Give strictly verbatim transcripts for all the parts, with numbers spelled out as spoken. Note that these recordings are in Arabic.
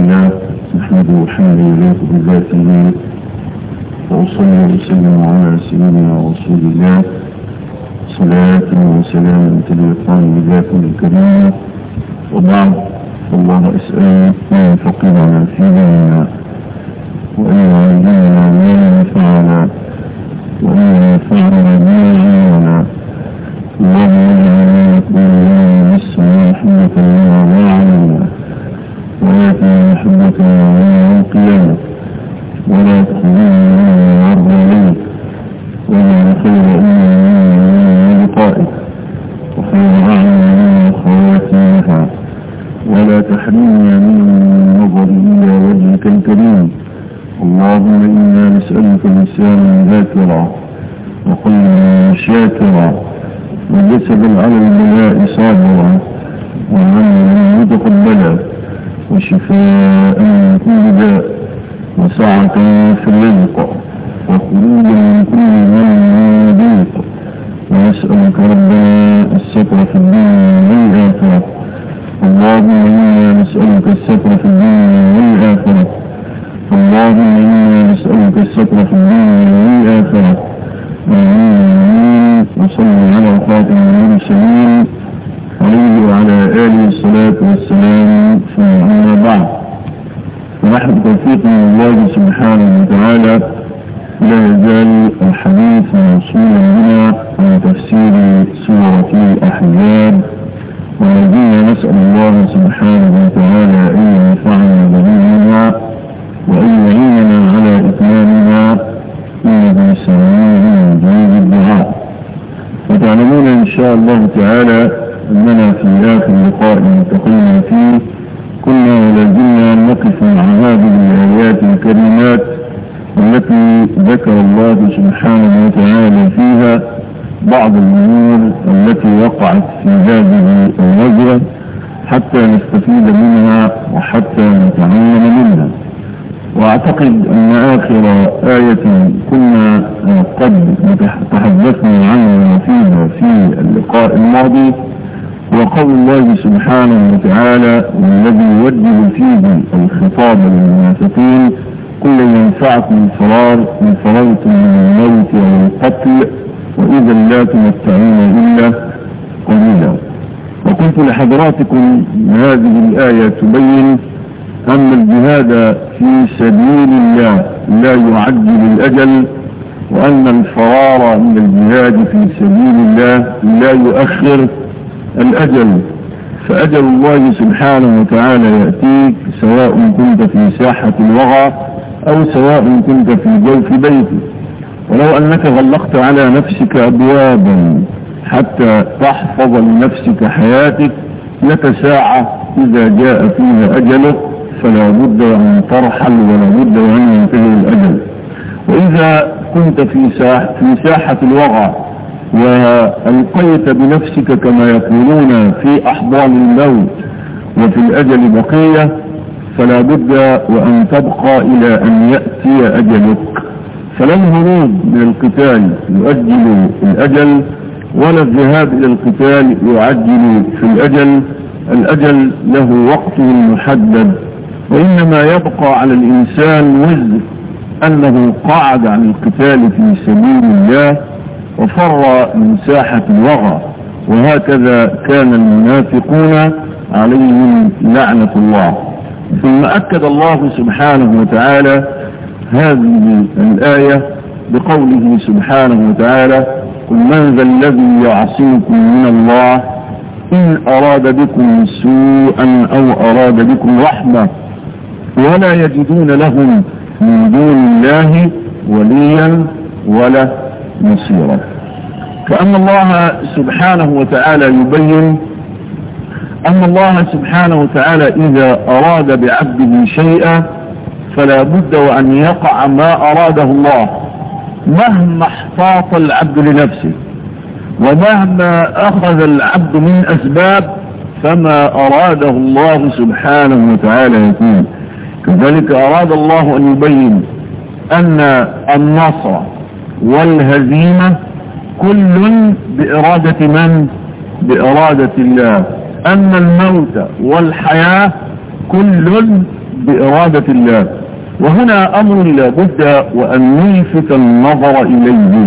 لله نحمده حمدا يليق بذاته وأصلي وسلم على سيدنا رسول الله صلاة وسلام تليقان بذاته الكريمة. وبعد فالله أسأل أن يفقهنا في ديننا وأن يعلمنا ما ينفعنا وأن ينفعنا ما علمنا. اللهم اجعلنا نسمع رحمة الله ما علمنا وآتنا رحمة الله القيامة ولا تخذلنا من عرض إليك ولا خير إلا لقائك وخير أعلم خواتيمها ولا تحرمنا من النظر إلى وجهك الكريم. اللهم إنا نسألك لسانا ذاكرا وقلبا شاكرا وجسدا على البلاء صابرا وعملا متقبلا وشفاء من كل داء وسعة في الرزق وخروجا من كل من ضيق. ونسألك ربنا الستر في الدنيا والآخرة. اللهم إنا نسألك الستر في الدنيا والآخرة. اللهم إنا نسألك الستر في الدنيا والآخرة. آمين. وصلى على خاتم المرسلين عليه وعلى آله الصلاة والسلام. ثم أما بعد، ونحن توفيق من الله سبحانه وتعالى لا يزال الحديث موصولا بنا عن تفسير سورة الأحزاب، ولدينا نسأل الله سبحانه وتعالى أن ينفعنا بها وأن يعيننا على إتمامها إنه سميع مجيب الدعاء. وتعلمون إن شاء الله تعالى أننا في آخر لقاء التقينا فيه كنا ولازلنا نقف مع هذه الآيات الكريمات التي ذكر الله سبحانه وتعالى فيها بعض الأمور التي وقعت في هذه الغزوة حتى نستفيد منها وحتى نتعلم منها. واعتقد ان اخر آية كنا قد تحدثنا عنها فيها في اللقاء الماضي وقول الله سبحانه وتعالى والذي يوجه فيه الخطاب للمنافقين كل ينفعكم فرار من فررتم من الموت او القتل واذا لا تمتعون الا قليلا. وقلت لحضراتكم هذه الآية تبين أن الجهاد في سبيل الله لا يعجل الأجل، وأن الفرار من الجهاد في سبيل الله لا يؤخر الأجل. فأجل الله سبحانه وتعالى يأتيك سواء كنت في ساحة الوغى أو سواء كنت في جوف بيتك. ولو أنك غلقت على نفسك أبوابا حتى تحفظ لنفسك حياتك لك ساعة إذا جاء فيها أجلك فلا بد أن ترحل ولا بد أن ينتهي الأجل. وإذا كنت في ساحة, في ساحة الوغى وألقيت بنفسك كما يقولون في أحضان الموت وفي الأجل بقية فلا بد وأن تبقى إلى أن يأتي أجلك. فلا الهروب من القتال يؤجل الأجل ولا الذهاب إلى القتال يعجل في الأجل. الأجل له وقته المحدد، وإنما يبقى على الإنسان وزر أنه قعد عن القتال في سبيل الله وفر من ساحة الوغى. وهكذا كان المنافقون عليهم لعنة الله. ثم أكد الله سبحانه وتعالى هذه الآية بقوله سبحانه وتعالى قل من ذا الذي يعصمكم من الله إن أراد بكم سوءا أو أراد بكم رحمة ولا يجدون لهم من دون الله وليا ولا نصيرا. كأن الله سبحانه وتعالى يبين أن الله سبحانه وتعالى إذا أراد بعبده شيئا فلا بد وأن يقع ما أراده الله مهما احتاط العبد لنفسه ومهما أخذ العبد من أسباب فما أراده الله سبحانه وتعالى يكون. كذلك أراد الله أن يبين أن النصر والهزيمة كل بإرادة من؟ بإرادة الله. أن الموت والحياة كل بإرادة الله. وهنا أمر لابد وأن نلفت النظر إليه.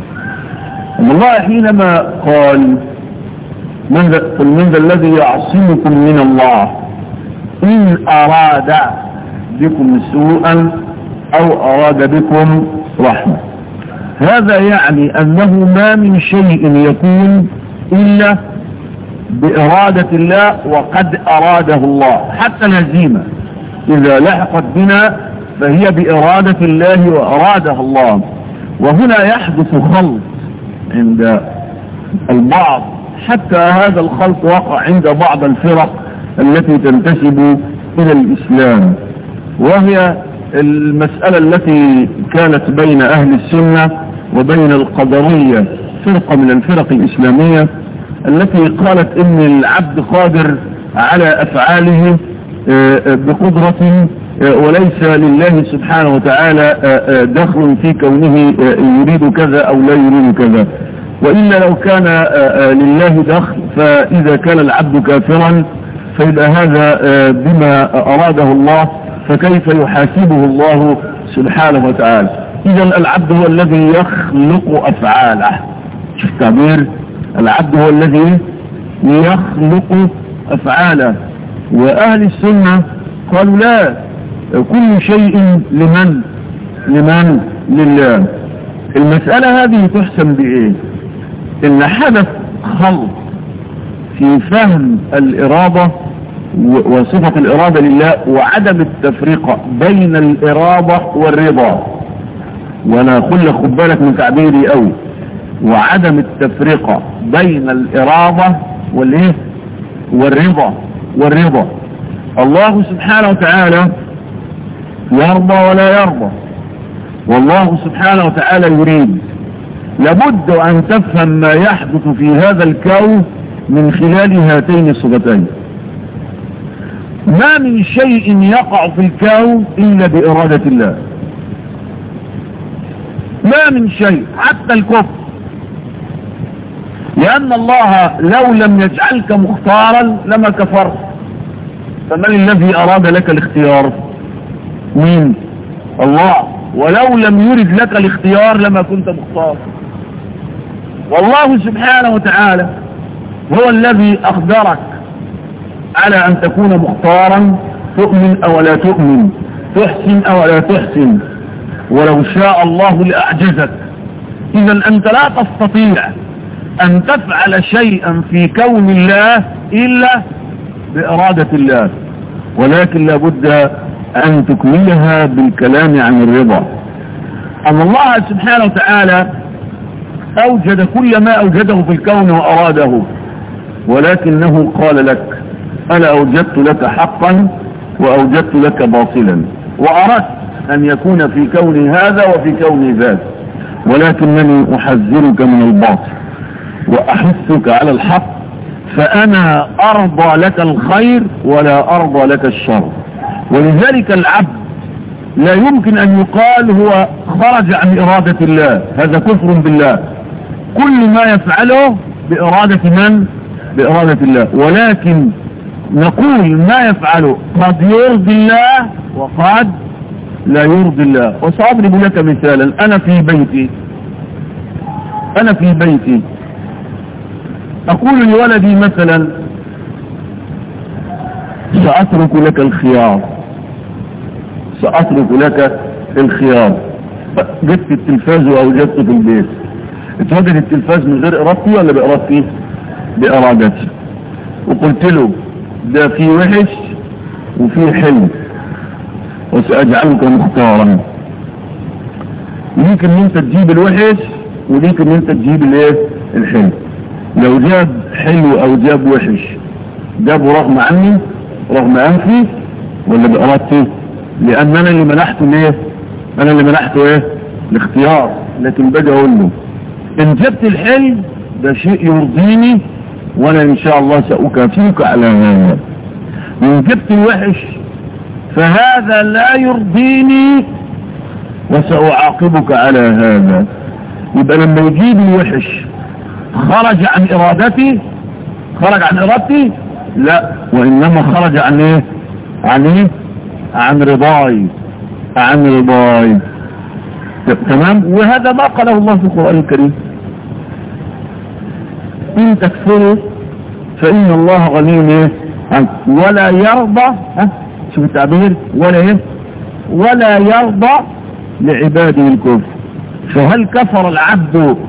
الله حينما قال من ذا, قل من ذا الذي يعصمكم من الله إن أراد بكم سوءا أو أراد بكم رحمة. هذا يعني أنه ما من شيء يكون إلا بإرادة الله وقد أراده الله. حتى الهزيمة إذا لحقت بنا فهي بإرادة الله وأرادها الله. وهنا يحدث خلط عند البعض، حتى هذا الخلط وقع عند بعض الفرق التي تنتسب إلى الإسلام، وهي المسألة التي كانت بين أهل السنة وبين القدرية، فرقة من الفرق الإسلامية التي قالت إن العبد قادر على أفعاله بقدرة، وليس لله سبحانه وتعالى دخل في كونه يريد كذا أو لا يريد كذا. وإلا لو كان لله دخل فإذا كان العبد كافرا فيبقى هذا بما أراده الله، فكيف يحاسبه الله سبحانه وتعالى؟ إذا العبد هو الذي يخلق أفعاله. شوف تعبير، العبد هو الذي يخلق أفعاله. وأهل السنة قالوا لا، كل شيء لمن لمن لله. المسألة هذه تحسم بإيه؟ إن حدث خلط في فهم الإرادة وصفة الإرادة لله وعدم التفرقة بين الإرادة والرضا. وأنا أقول لك خد بالك من تعبيري قوي، وعدم التفرقة بين الإرادة والإيه والرضا والرضا. الله سبحانه وتعالى يرضى ولا يرضى، والله سبحانه وتعالى يريد. لابد أن تفهم ما يحدث في هذا الكون من خلال هاتين الصفتين. ما من شيء يقع في الكون إلا بإرادة الله، ما من شيء حتى الكفر، لأن الله لو لم يجعلك مختارا لما كفرت. فمن الذي أراد لك الاختيار؟ مين؟ الله. ولو لم يرد لك الاختيار لما كنت مختار. والله سبحانه وتعالى هو الذي أقدرك على أن تكون مختارا، تؤمن أو لا تؤمن، تحسن أو لا تحسن، ولو شاء الله لأعجزك. إذا أنت لا تستطيع أن تفعل شيئا في كون الله إلا بإرادة الله، ولكن لابد أن تكملها بالكلام عن الرضا. أن الله سبحانه وتعالى أوجد كل ما أوجده في الكون وأراده، ولكنه قال لك أنا أوجدت لك حقا وأوجدت لك باطلا، وأردت أن يكون في كون هذا وفي كون ذاك، ولكنني أحذرك من الباطل وأحثك على الحق، فأنا أرضى لك الخير ولا أرضى لك الشر. ولذلك العبد لا يمكن أن يقال هو خرج عن إرادة الله، هذا كفر بالله. كل ما يفعله بإرادة من؟ بإرادة الله. ولكن نقول ما يفعله قد يرضي الله وقد لا يرضي الله. وسأضرب لك مثالا. أنا في بيتي أنا في بيتي أقول لولدي مثلا سأترك لك الخيار، سأترك لك الخيار. جبت التلفاز وأوجدته في البيت. اتوجد التلفاز من غير إرادتي ولا بإرادتي؟ بإرادتي. وقلت له ده في وحش وفي حلو وسأجعلك مختارا. ليك ان انت تجيب الوحش وليك ان انت تجيب الايه الحلو. لو جاب حلو او جاب وحش جابه رغم عني رغم انفي ولا بإرادتي؟ لان انا اللي منحته ليه؟ انا اللي منحته ايه؟ الاختيار. لكن باجي اقول له ان جبت الحلو ده شيء يرضيني وانا ان شاء الله سأكافئك على هذا، وان جبت الوحش فهذا لا يرضيني وسأعاقبك على هذا. يبقى لما يجيب الوحش خرج عن ارادتي؟ خرج عن ارادتي؟ لا، وانما خرج عن ايه؟ عن ايه؟ عن رضاي عن رضاي تمام. وهذا ما قاله الله في القرآن الكريم، إن تكفروا فإن الله غني عنك ولا يرضى، ها شوف التعبير، ولا ايه ولا يرضى لعباده الكفر. فهل كفر العبد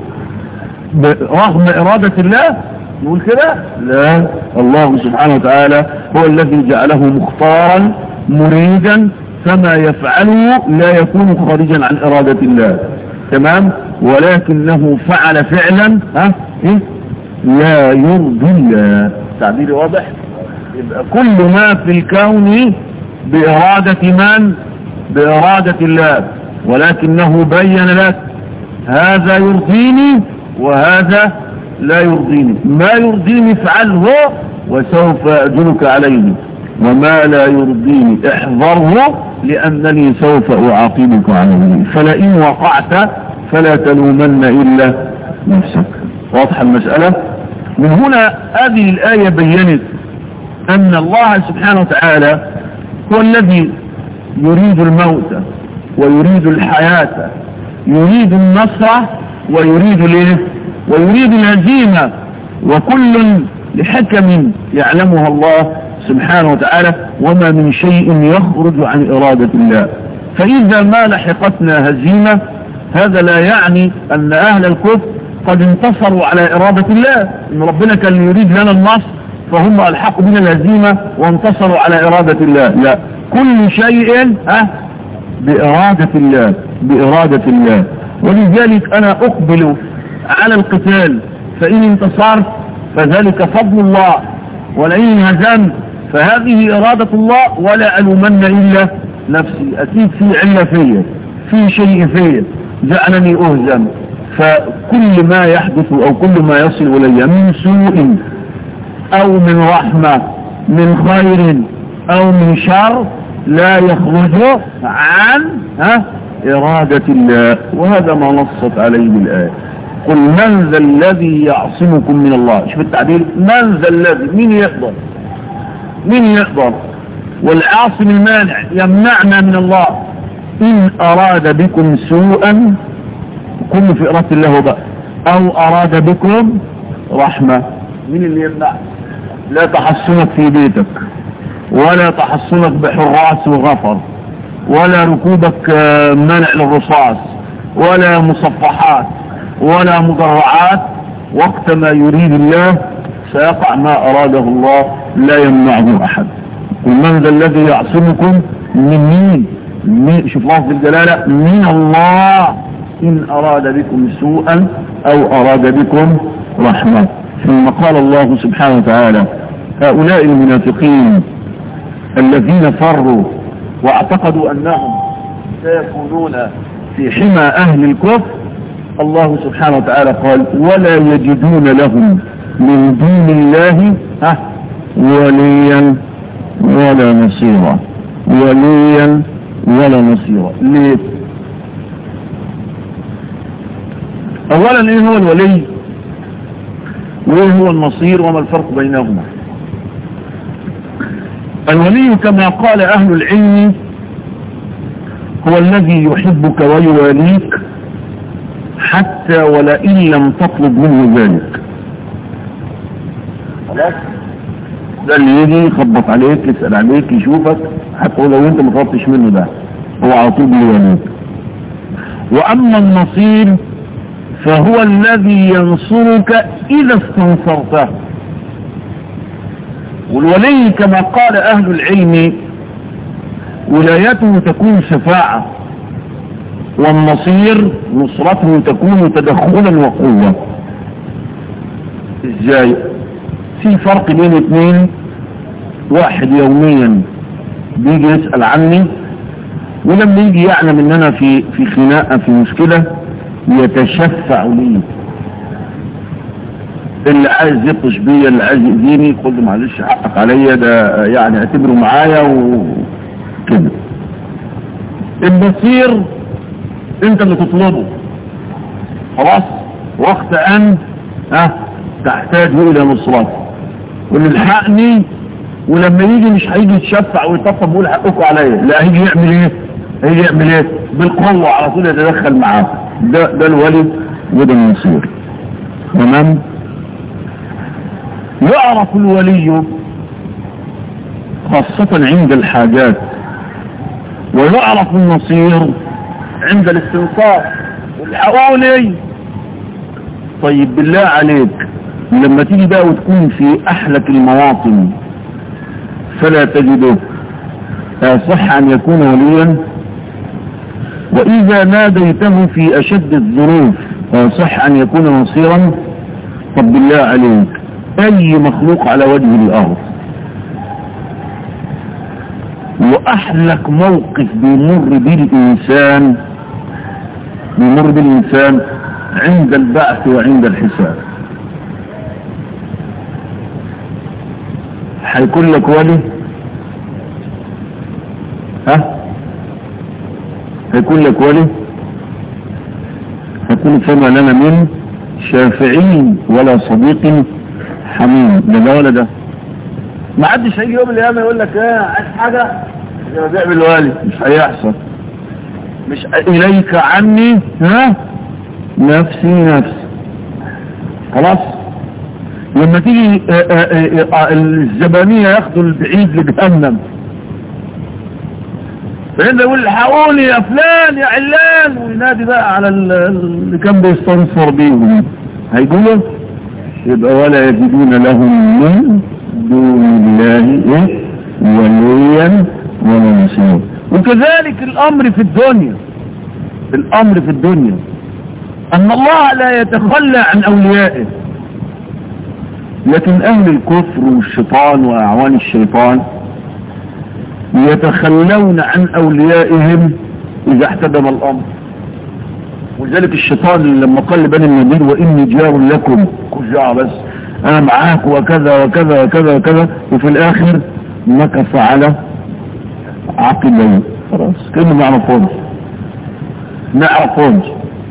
رغم إرادة الله؟ نقول كده لا، الله سبحانه وتعالى هو الذي جعله مختارا مريدا، فما يفعله لا يكون خارجا عن إرادة الله تمام، ولكنه فعل فعلا ها إيه؟ لا يرضي الله. تعبيري واضح؟ يبقى كل ما في الكون بإرادة من؟ بإرادة الله، ولكنه بين لك هذا يرضيني وهذا لا يرضيني، ما يرضيني افعله وسوف أجرك عليه، وما لا يرضيني احذره لأنني سوف أعاقبك عليه، فلئن وقعت فلا تلومن إلا نفسك. واضحة المسألة؟ من هنا هذه الآية بيّنت أن الله سبحانه وتعالى هو الذي يريد الموت ويريد الحياة، يريد النصر ويريد الايه ويريد الهزيمة، وكل لحكم يعلمها الله سبحانه وتعالى، وما من شيء يخرج عن إرادة الله. فإذا ما لحقتنا هزيمة هذا لا يعني أن أهل الكفر قد انتصروا على إرادة الله، إن ربنا كان يريد لنا النصر فهم ألحقوا بنا الهزيمة وانتصروا على إرادة الله، لا، كل شيء ها بإرادة الله بإرادة الله. ولذلك أنا أقبل على القتال، فإن انتصرت فذلك فضل الله، ولئن هزمت فهذه إرادة الله، ولا ألومن إلا نفسي. أكيد في علة فيا، في شيء فيا جعلني أهزم، فكل ما يحدث أو كل ما يصل إلي من سوء أو من رحمة من خير أو من شر لا يخرج عن ها إرادة الله، وهذا ما نصت عليه الآية. قل من ذا الذي يعصمكم من الله. شوف التعبير، من ذا الذي، مين يقدر مين يقدر والعاصم المانع يمنعنا من الله. إن أراد بكم سوءا، كل في إرادة الله بقى، أو أراد بكم رحمة، مين اللي يمنع؟ لا تحصنك في بيتك، ولا تحصنك بحراس وغفر، ولا ركوبك منع للرصاص، ولا مصفحات، ولا مدرعات. وقت ما يريد الله سيقع ما أراده الله، لا يمنعه أحد. قل من ذا الذي يعصمكم من مين؟ شوف لفظ الجلالة، من الله إن أراد بكم سوءا أو أراد بكم رحمة. ثم قال الله سبحانه وتعالى هؤلاء المنافقين الذين فروا واعتقدوا أنهم سيكونون في حمى أهل الكفر، الله سبحانه وتعالى قال ولا يجدون لهم من دون الله ها وليا ولا نصيرا، وليا ولا نصيرا. ليه؟ اولا ايه هو الولي وايه هو النصير وما الفرق بينهما؟ الولي كما قال اهل العلم هو الذي يحبك ويواليك حتى ولئن لم تطلب منه ذلك. خلاص، ده اللي يجي يخبط عليك يسأل عليك يشوفك حتى لو انت ما طلبتش منه، ده هو على طول بيواليك. واما النصير فهو الذي ينصرك اذا استنصرته. والولي كما قال اهل العلم ولايته تكون شفاعة، والنصير نصرته تكون تدخلا وقوة. ازاي؟ في فرق بين اثنين، واحد يوميا بيجي يسأل عني، ولما يجي يعلم ان انا في في خناقة في مشكلة يتشفع لي، اللي عايز يطش بيا اللي عايز يأذيني يقول له معلش حقك عليا، ده يعني اعتبره معايا وكده. النصير انت اللي تطلبه، خلاص، وقت ان ها تحتاج الى نصرته، قل الحقني ولما يجي مش هيجي يتشفع ويطبطب ويقول حقكم عليا، لا هيجي يعمل ايه؟ هيجي يعمل ايه؟ بالقوة على طول يتدخل معاه. ده ده الولي وده النصير. تمام؟ يعرف الولي خاصة عند الحاجات، ويعرف النصير عند الاستنصاف. والحقوني. طيب بالله عليك لما تيجي بقى وتكون في احلك المواطن فلا تجده، صح ان يكون وليا؟ واذا ناديته في اشد الظروف صح ان يكون نصيرا؟ طب بالله عليك اي مخلوق على وجه الارض واحلك موقف بيمر بالانسان بيمر بالانسان عند البعث وعند الحساب، هيكون لك ولي؟ ها؟ هيكون لك ولي؟ هيكون فما لنا من شافعين ولا صديق حميم. ده ده ولا ده؟ ما حدش هيجي يوم القيامه يقول لك ايه عايز حاجه زي ما بيعمل والي، مش هيحصل. مش اليك عني ها نفسي نفسي. خلاص. لما تيجي الزبانيه ياخدوا البعيد لجهنم فإنه يقول الحقوني يا فلان يا علان وينادي بقى على اللي كان بيستنصر بيهم، هيقولوا يبقى ولا يجدون لهم من دون الله ايه وليا ولا نصيرا. وكذلك الامر في الدنيا، الامر في الدنيا ان الله لا يتخلى عن اوليائه، لكن اهل الكفر والشيطان واعوان الشيطان يتخلون عن اوليائهم اذا احتدم الامر. ولذلك الشيطان لما قال لبني النذير واني جار لكم كجاع بس انا معاك وكذا وكذا وكذا وكذا، وفي الاخر مكث على عقبيه. خلاص كانه ما يعرفونش ما يعرفونش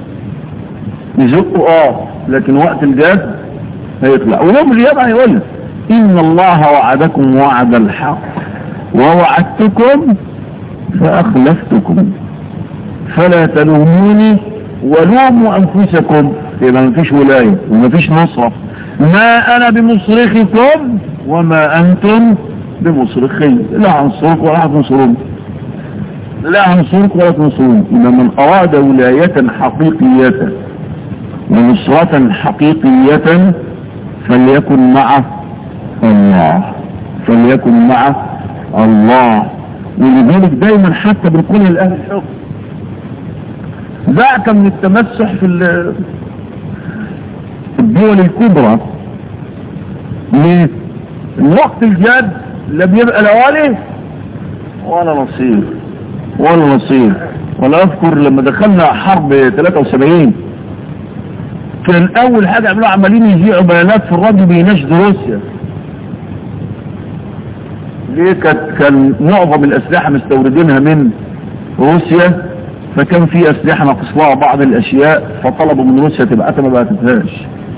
يزقوا اه لكن وقت الجد هيطلع. ويوم القيامه هيقول ان الله وعدكم وعد الحق ووعدتكم فاخلفتكم فلا تلوموني ولوموا انفسكم. يبقى ما فيش ولايه وما فيش نصره. ما انا بمصرخكم وما انتم بمصرخي، لا انصركم ولا تنصرون، لا انصركم ولا تنصرون. اذا من اراد ولايه حقيقيه ونصره حقيقيه فليكن مع الله، فليكن مع الله. ولذلك دايما حتى بنقول لأهل الحكم ذاك من التمسح في الدول الكبرى. ليه؟ الوقت الجاد لا بيبقى لا ولي ولا نصير ولا نصير. ولا اذكر لما دخلنا حرب ثلاثة وسبعين كان اول حاجة عملوا عمالين يذيعوا بيانات في الراديو بيناشدوا روسيا. ليه؟ كان معظم الاسلحة مستوردينها من روسيا، فكان في اسلحة ناقص لها بعض الاشياء فطلبوا من روسيا تبعتها ما بعتتهاش.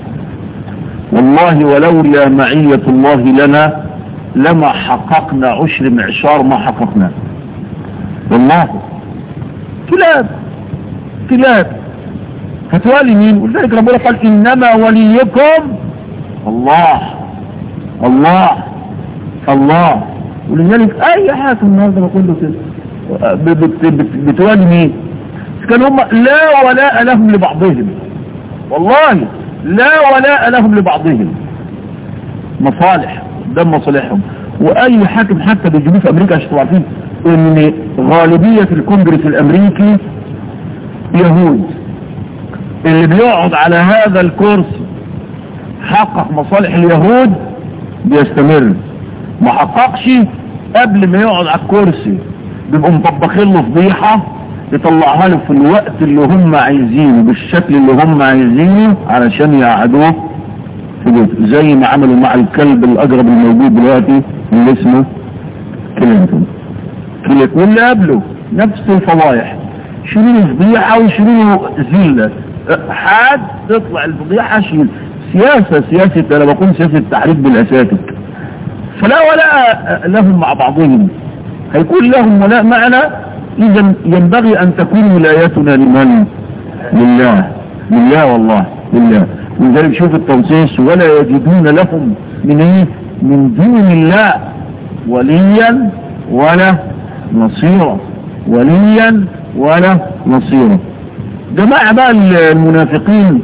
والله ولولا معية الله لنا لما حققنا عشر معشار ما حققنا. والله كلاب كلاب هتوالي مين؟ ولذلك ربنا قال انما وليكم الله الله الله. ولذلك اي حاكم النهارده بقول له كده بتوالي مين؟ كان هم لا ولاء لهم لبعضهم، والله لا ولاء لهم لبعضهم، مصالح ده مصالحهم. واي حاكم حتى بيجيبوه في امريكا عشان تبقوا عارفين ان غالبيه الكونجرس الامريكي يهود. اللي بيقعد على هذا الكرسي حقق مصالح اليهود بيستمر، ما حققش قبل ما يقعد على الكرسي بيبقوا مطبخين له فضيحه يطلعها له في الوقت اللي هم عايزينه بالشكل اللي هم عايزينه علشان يقعدوه في بيته، زي ما عملوا مع الكلب الاجرب الموجود دلوقتي اللي اسمه كلينتون. كلينتون اللي قبله نفس الفضايح، شيلوا له فضيحه ويشيلوا له ذله، حد تطلع الفضيحه شيل. سياسه سياسه انا بقول سياسه تحريك بالاساتك. فلا ولاء لهم مع بعضهم، هيكون لهم ولاء معنا. إذا ينبغي أن تكون ولايتنا لمن؟ لله، لله والله لله. ولذلك شوف التنصيص: ولا يجدون لهم من ايه؟ من دون الله وليا ولا نصيرا، وليا ولا نصيرا. جماعة بقى المنافقين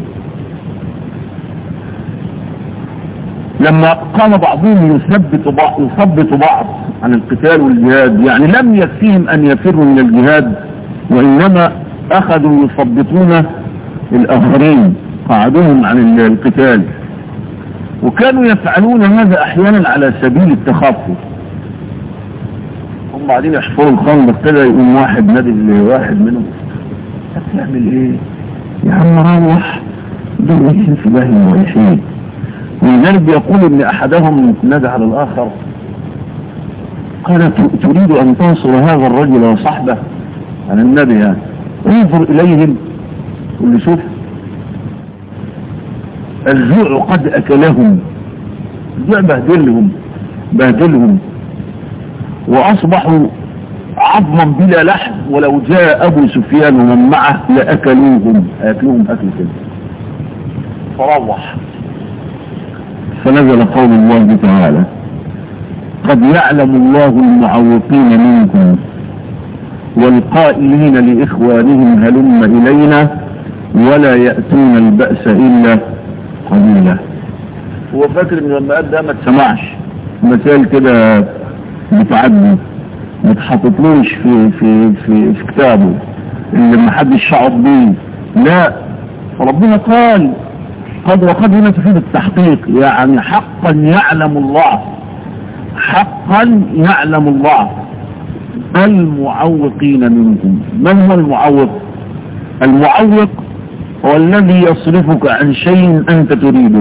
لما قام بعضهم يثبت بعض يثبت بعض عن القتال والجهاد، يعني لم يكفيهم أن يفروا من الجهاد، وإنما أخذوا يثبطون الآخرين، قعدوهم عن القتال. وكانوا يفعلون هذا أحيانا على سبيل التخفف. هم بعدين يحفروا الخندق كده، يقوم واحد نادي واحد منهم: هتعمل ايه يا عم؟ روح، دول رايحين في باهي رايحين. ولذلك بيقول ان احدهم نادى على الاخر قال: تريد ان تنصر هذا الرجل وصحبه عن النبي؟ يعني انظر اليهم، قل له: شوف الجوع قد اكلهم، الجوع بهدلهم بهدلهم واصبحوا عظما بلا لحم، ولو جاء ابو سفيان ومن معه لاكلوهم اكلوهم اكل كده. فروح، فنزل قول الله تعالى: قد يعلم الله المعوقين منكم والقائلين لاخوانهم هلم الينا ولا ياتون الباس الا قليلا. هو فاكر ان لما قال ده ما تسمعش مسائل كده بتعدي، ما تحطتلوش في في في في كتابه اللي ما حدش شعر بيه. لا، ربنا قال قد وقد هنا تفيد التحقيق، يعني حقا يعلم الله، حقا يعلم الله المعوقين منكم. من هو المعوق؟ المعوق هو الذي يصرفك عن شيء أنت تريده.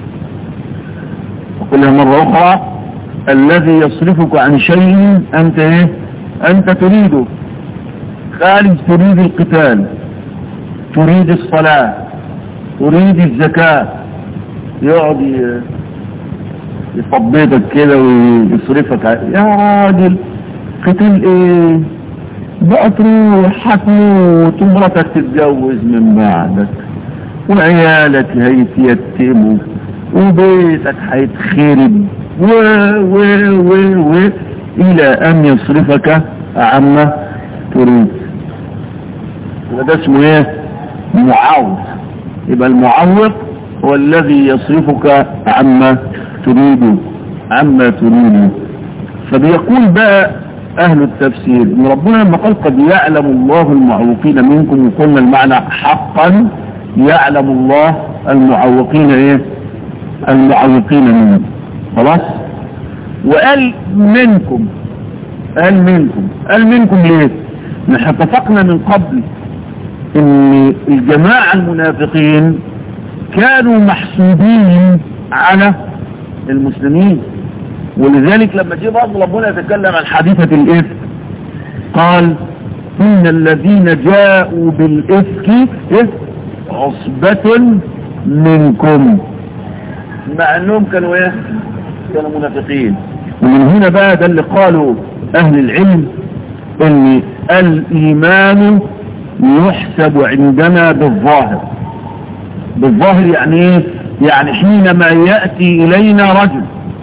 أقولها مرة أخرى: الذي يصرفك عن شيء أنت إيه؟ أنت تريده. خارج تريد القتال، تريد الصلاة، تريد الزكاة، يقعد يصبيتك كده ويصرفك. يا راجل قتال ايه؟ بقى تروح هتموت ومرتك تتجوز من بعدك وعيالك هيتيتموا وبيتك هيتخرب و و و و الى ان يصرفك عما تريد. وده اسمه ايه؟ معوق. يبقى المعوق هو الذي يصرفك عما تريد عما تريد. فبيقول بقى اهل التفسير ان ربنا لما قال قد يعلم الله المعوقين منكم، وقلنا المعنى حقا يعلم الله المعوقين ايه؟ المعوقين منكم. خلاص؟ وقال منكم، قال منكم قال منكم ليه؟ نحن اتفقنا من قبل ان الجماعة المنافقين كانوا محسوبين على المسلمين، ولذلك لما جه برضه ربنا يتكلم عن حادثة الإفك قال: إن الذين جاءوا بالإفك عصبة منكم، مع أنهم كانوا إيه؟ كانوا منافقين. ومن هنا بقى ده اللي قالوا أهل العلم إن الإيمان يحسب عندنا بالظاهر. بالظاهر يعني إيه؟ يعني حينما يأتي إلينا رجل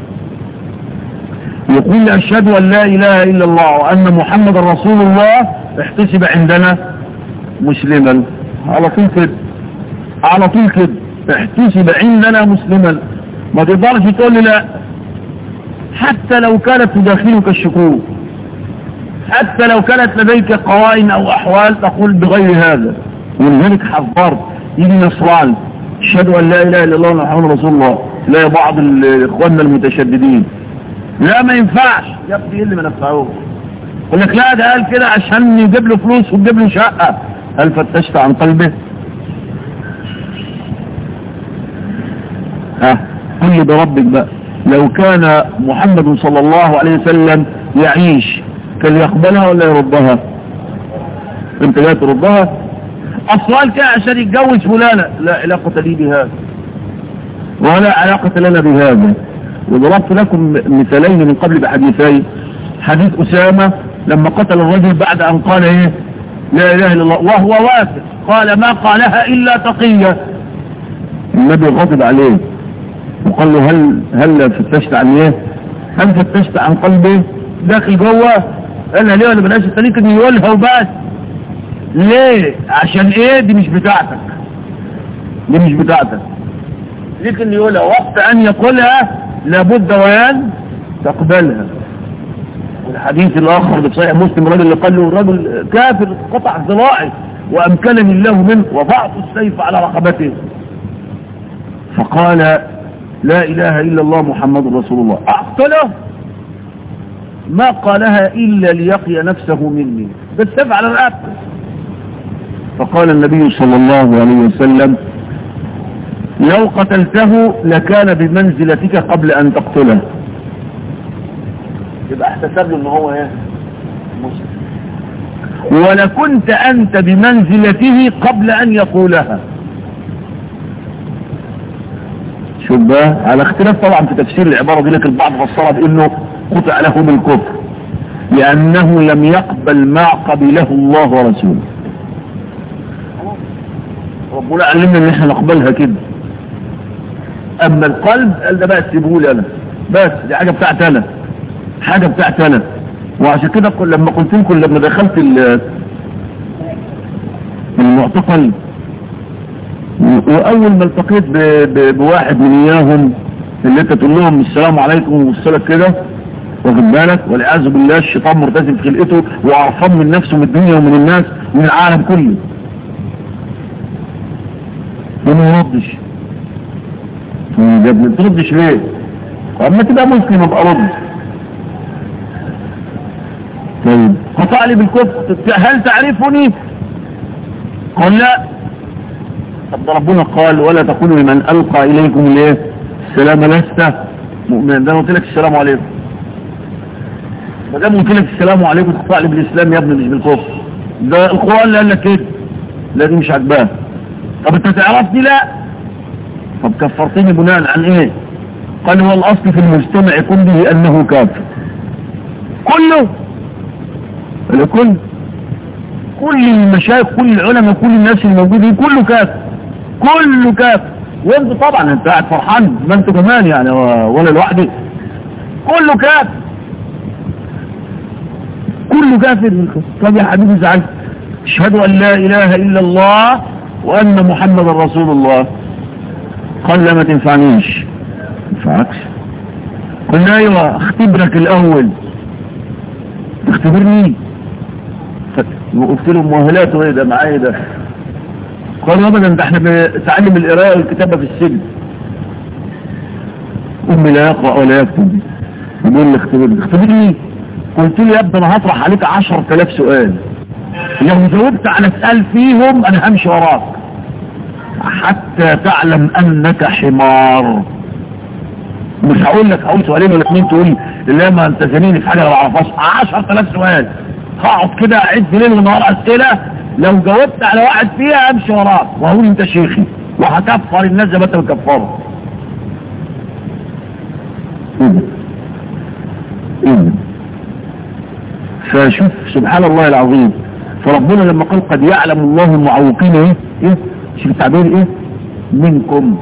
يقول: أشهد أن لا إله إلا الله وأن محمد رسول الله، احتسب عندنا مسلما. على طول كده، على طول كده احتسب عندنا مسلما. ما تقدرش تقول لي لا، حتى لو كانت تداخلك الشكوك، حتى لو كانت لديك قوائم أو أحوال تقول بغير هذا. ولذلك حذرت يجي نصران: أشهد أن لا إله إلا الله ومحمد رسول الله. لا، بعض إخواننا المتشددين: لا ما ينفعش يا ابني. ايه اللي ما نفعوش؟ يقول لك لا ده قال كده عشان يجيب له فلوس ويجيب له شقه. هل فتشت عن قلبه؟ ها قل لي بربك بقى، لو كان محمد صلى الله عليه وسلم يعيش كان يقبلها ولا يردها؟ انت جاي تردها؟ اصلا كده عشان يتجوز فلانه، لا علاقه لي بهذا ولا علاقه لنا بهذا. وضربت لكم مثالين من قبل بحديثين. حديث أسامة لما قتل الرجل بعد أن قال إيه لا إله إلا الله وهو واثق قال ما قالها إلا تقية. النبي غضب عليه وقال له هل هل فتشت عن ايه؟ هل فتشت عن قلبه داخل جوه؟ قال لها ليه ولا بلاش التانيك ان يقولها وبس. ليه؟ عشان ايه؟ دي مش بتاعتك، دي مش بتاعتك. ليك اللي يقولها وقت ان يقولها لابد وان تقبلها. والحديث الاخر في صحيح مسلم الرجل اللي قال له الرجل كافر قطع ذراعي وامكنني الله منه وضعت السيف على رقبته فقال لا اله الا الله محمد رسول الله اقتله ما قالها الا ليقي نفسه مني بالسيف على رقبته. فقال النبي صلى الله عليه وسلم لو قتلته لكان بمنزلتك قبل ان تقتله. يبقى احتسب له ان هو ايه مسلم ولكنت انت بمنزلته قبل ان يقولها. شوف بقى على اختلاف طبعا في تفسير العبارة دي، لكن البعض فسرها بانه قطع له بالكفر لانه لم يقبل ما قبله الله ورسوله. ربنا علمنا ان احنا نقبلها كده. اما القلب قال ده بقى سيبوه لي انا بس دي حاجه بتاعت انا حاجه بتاعت انا. وعشان كده لما قلت لكم لما دخلت المعتقل واول ما التقيت بواحد من اياهم اللي انت تقول لهم السلام عليكم والصلاه كده واخد بالك والعياذ بالله الشيطان مرتزم في خلقته وعرفان من نفسه من الدنيا ومن الناس ومن العالم كله وما يردش. ما بتردش ليه؟ اما تبقى مسلم ابقى رد. طيب قطع لي بالكفر هل تعرفني؟ قال لا. طب ربنا قال ولا تقولوا لمن القى اليكم الايه السلام لست مؤمن. ده قلت لك السلام عليكم ما دام قلت لك السلام عليكم تقطع لي بالاسلام يا ابني مش بالكفر. ده القران اللي قال لك كده لا دي مش عجباه. طب انت تعرفني؟ لا. طب كفرتني بناء عن ايه؟ قال هو الاصل في المجتمع كله انه كافر كله الكل كل المشايخ كل العلماء كل الناس الموجودين كله كافر كله كافر. وانت طبعا انت قاعد فرحان ما انت كمان يعني ولا لوحدي كله كافر كله كافر. طب يا حبيبي زعلت اشهد ان لا اله الا الله وان محمد رسول الله. قال لا ما تنفعنيش. ما تنفعكش. قلنا ايوه اختبرك الاول. تختبرني؟ وقلت له مؤهلاته ايه ده معايا ده؟ قالوا ابدا ده احنا بنتعلم القراءه والكتابه في السجن. امي لا يقرا ولا يكتب يقول لي اختبرني. اختبرني؟ قلت له يا ابني انا هطرح عليك عشرة آلاف سؤال لو جاوبت على سؤال فيهم انا همشي وراك حتى تعلم انك حمار. مش هقول لك اول سؤالين ولا اثنين تقول لي لا ما انت زنيني في حاجه ما اعرفهاش. عشرة آلاف سؤال هقعد كده اعد ليل ونهار اسئله لو جاوبت على واحد فيها امشي وراك وهقول انت شيخي وهكفر الناس زي ما انت بتكفرهم. فشوف سبحان الله العظيم. فربنا لما قال قد يعلم الله المعوقين ايه ايه شوف التعبير ايه منكم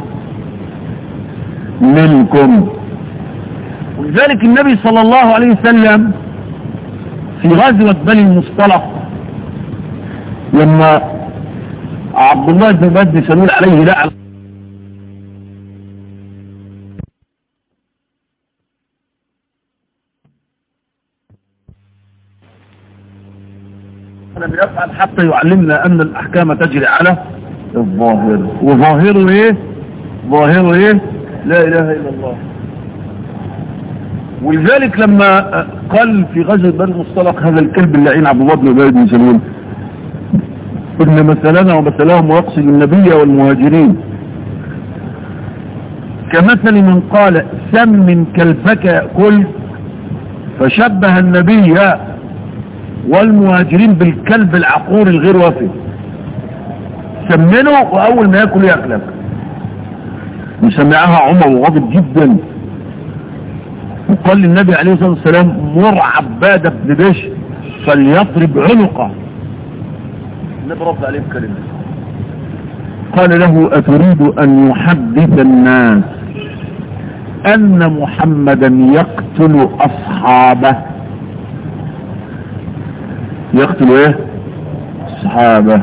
منكم. ولذلك النبي صلى الله عليه وسلم في غزوة بني المصطلق لما عبد الله بن بدر سلول عليه لعنة لم يفعل حتى يعلمنا ان الاحكام تجري على الظاهر. وظاهره ايه؟ ظاهره ايه؟ لا اله الا الله. ولذلك لما قال في غزوة بني المصطلق هذا الكلب اللعين عبد الله بن ابي بن سلول ان مثلنا ومثلهم ويقصد النبي والمهاجرين كمثل من قال سمن كلبك يأكل فشبه النبي والمهاجرين بالكلب العقور الغير وفي. سمنه واول ما يأكل يأكلك. وسمعها عمر وغضب جدا وقال للنبي عليه الصلاة والسلام مر عباد بن بشر فليضرب عنقه. النبي رد عليه بكلمة، قال له أتريد أن يحدث الناس أن محمدا يقتل أصحابه؟ يقتل ايه؟ أصحابه.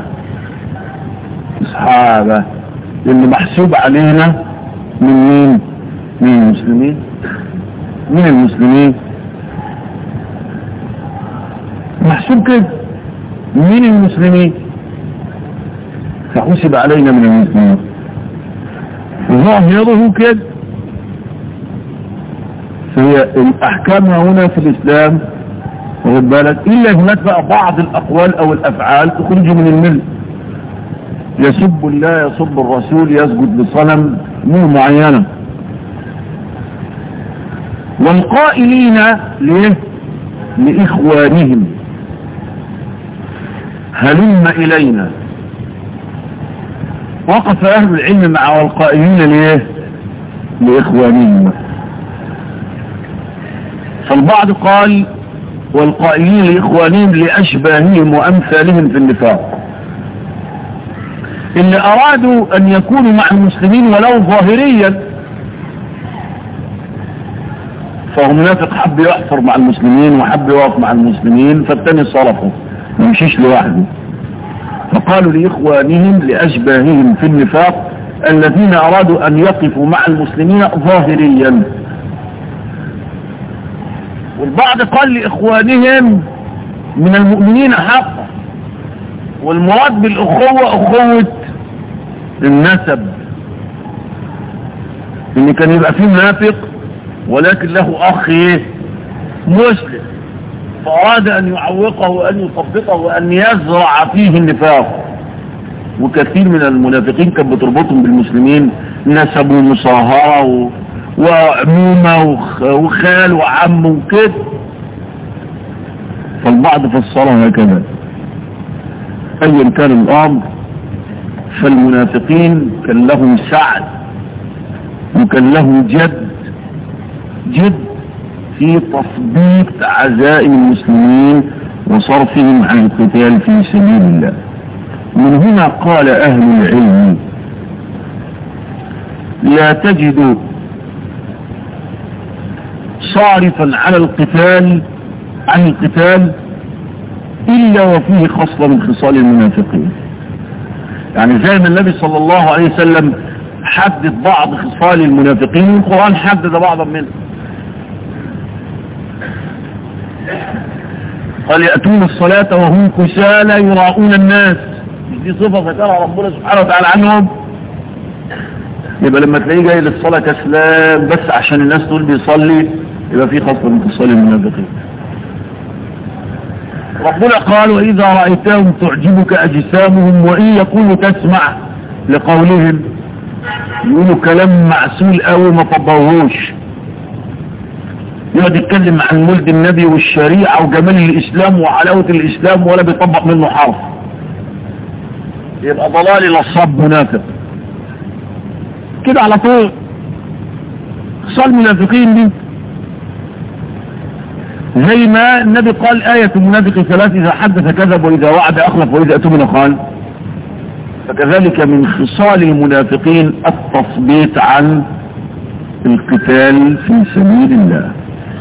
أصحابه اللي محسوب علينا من مين؟ من المسلمين. من المسلمين محسوب كده من المسلمين، فحسب علينا من المسلمين ظاهره كده. فهي الأحكام هنا في الإسلام واخد بالك، إلا هناك بقى بعض الأقوال أو الأفعال تخرج من الملة. يسب الله، يسب الرسول، يسجد لصنم مو معينة. والقائلين ليه؟ لإخوانهم هلم إلينا. وقف أهل العلم مع والقائلين ليه؟ لإخوانهم. فالبعض قال والقائلين لإخوانهم لأشباههم وأمثالهم في النفاق، اللي أرادوا أن يكونوا مع المسلمين ولو ظاهريا، فهو منافق حب يحفر مع المسلمين وحب يقف مع المسلمين، فالتاني صرفه ما يمشيش لوحده. فقالوا لإخوانهم لأشباههم في النفاق الذين أرادوا أن يقفوا مع المسلمين ظاهريا. والبعض قال لإخوانهم من المؤمنين حقا، والمراد بالأخوة أخوة النسب، إن كان يبقى فيه منافق ولكن له أخ مسلم، فأراد أن يعوقه وأن يطبقه وأن يزرع فيه النفاق. وكثير من المنافقين كانت بتربطهم بالمسلمين نسب ومصاهرة وعمومة وخال وعم وكده. فالبعض فسرها هكذا. أيا كان الأمر، فالمنافقين كان لهم سعد وكان لهم جد جد في تثبيت عزائم المسلمين وصرفهم عن القتال في سبيل الله. من هنا قال أهل العلم لا تجد صارفا على القتال عن القتال إلا وفيه خصلة من خصال المنافقين. يعني زي ما النبي صلى الله عليه وسلم حدد بعض خصال المنافقين، القرآن حدد بعضا منه. قال يأتون الصلاة وهم كسالى يراؤون الناس. دي صفة ذكرها ربنا سبحانه وتعالى عنهم. يبقى لما تلاقيه جاي للصلاة كسلان بس عشان الناس تقول بيصلي، يبقى في خصلة من خصال المنافقين. ربنا قال وإذا رأيتهم تعجبك أجسامهم وإن يقولوا تسمع لقولهم. يقولوا كلام معسول قوي ما طبقوهوش، يقعد يتكلم عن مولد النبي والشريعة وجمال الإسلام وحلاوة الإسلام ولا بيطبق منه حرف، يبقى ضلال نصاب منافق كده على طول. خصال المنافقين دي زي ما النبي قال آية المنافق ثلاث: إذا حدث كذب وإذا وعد أخلف وإذا أتمن خان. فكذلك من خصال المنافقين التثبيت عن القتال في سبيل الله.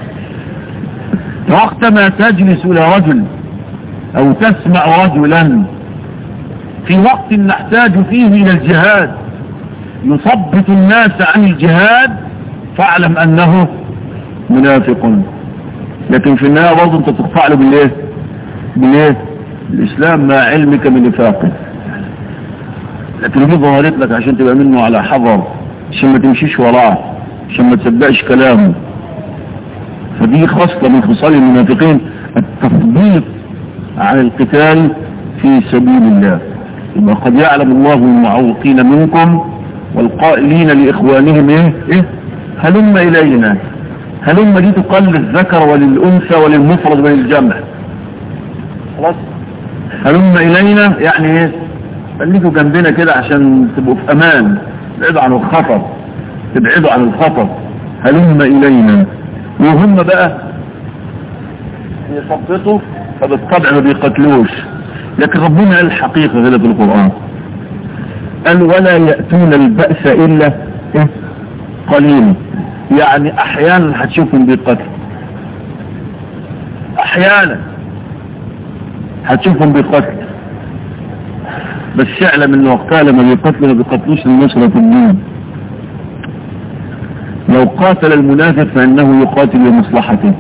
وقتما تجلس إلى رجل أو تسمع رجلا في وقت نحتاج فيه إلى الجهاد يثبت الناس عن الجهاد، فاعلم أنه منافق. لكن في النهاية برضه انت تقطع له بالايه؟ بالايه؟ الاسلام مع علمك من نفاقه. لكن دي ظهرت لك عشان تبقى منه على حذر، عشان ما تمشيش وراه، عشان ما تصدقش كلامه. فدي خاصة من خصال المنافقين التثبيت عن القتال في سبيل الله. يبقى قد يعلم الله المعوقين منكم والقائلين لإخوانهم ايه؟ ايه؟ هلم إلينا. هلم دي تقال للذكر وللأنثى وللمفرد وللجمع. خلاص؟ هلم إلينا يعني ايه؟ خليكوا جنبنا كده عشان تبقوا في أمان، تبعدوا عن الخطر، تبعدوا عن الخطر. هلم إلينا وهم بقى يثبتوا، فبالطبع ما بيقتلوش. لكن ربنا قال الحقيقة غير في القرآن، قال ولا يأتون البأس إلا إيه؟ قليل. يعني أحيانا هتشوفهم بيقتل، أحيانا هتشوفهم بيقتل، بس اعلم ان وقتها لما بيقتلوا ما بيقتلوش لنصرة الدين. لو قاتل المنافق فإنه يقاتل لمصلحته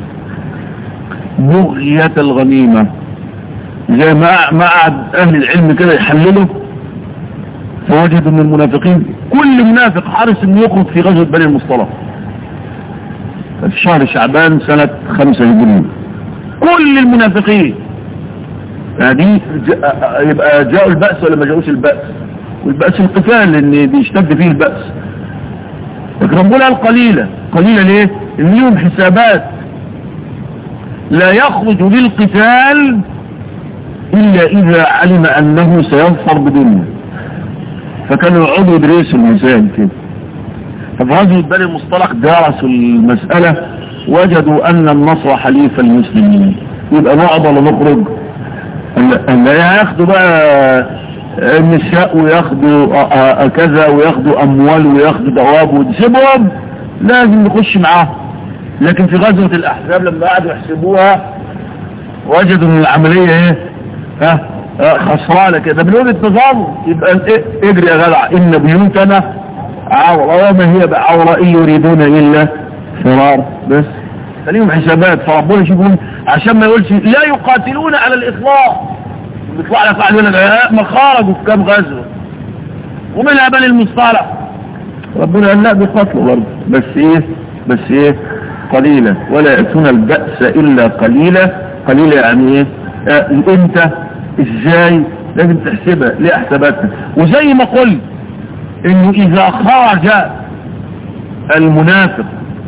بغية الغنيمة، زي ما ما قعد أهل العلم كده يحللوا، فوجدوا من المنافقين كل منافق حارس انه يخرج في غزوة بني المصطلق في شهر شعبان سنة خمسة هجرية، كل المنافقين. يعني يبقى جاءوا البأس ولا ما جاءوش البأس؟ والبأس القتال لان بيشتد فيه البأس. لكن ربنا قال قليلة. قليلة ليه؟ ان لهم حسابات، لا يخرج للقتال الا اذا علم انه سيظفر بدنيا. فكانوا يقعدوا يدرسوا المسائل كده. ففي غزوة بني المصطلق درسوا المسألة، وجدوا ان النصر حليف المسلمين. يبقى نقعد ولا نخرج؟ لا ياخدوا بقى النساء وياخدوا كذا وياخدوا اموال وياخدوا دواب وتسيبهم، لازم نخش معاهم. لكن في غزوة الاحزاب لما قعدوا يحسبوها وجدوا ان العملية ايه؟ ها خسرانة كده. من وجهة نظر يبقى اجري يا جدع، ان بيوتنا عورة وما هي بعورة ان يريدون الا فرار. بس فليهم حسابات. فربنا يشوفون عشان ما يقولش لا يقاتلون على الاطلاق، بيطلع لك واحد يقول لك ما خرجوا في كام غزوه ومنها بني المصطلق. ربنا قال لا بيقاتلوا برضه، بس ايه بس ايه قليلا. ولا يأتون البأس الا قليلا. قليلا يعني ايه؟ آه انت ازاي لازم تحسبها، ليه حساباتها. وزي ما قلت انه اذا خرج المنافق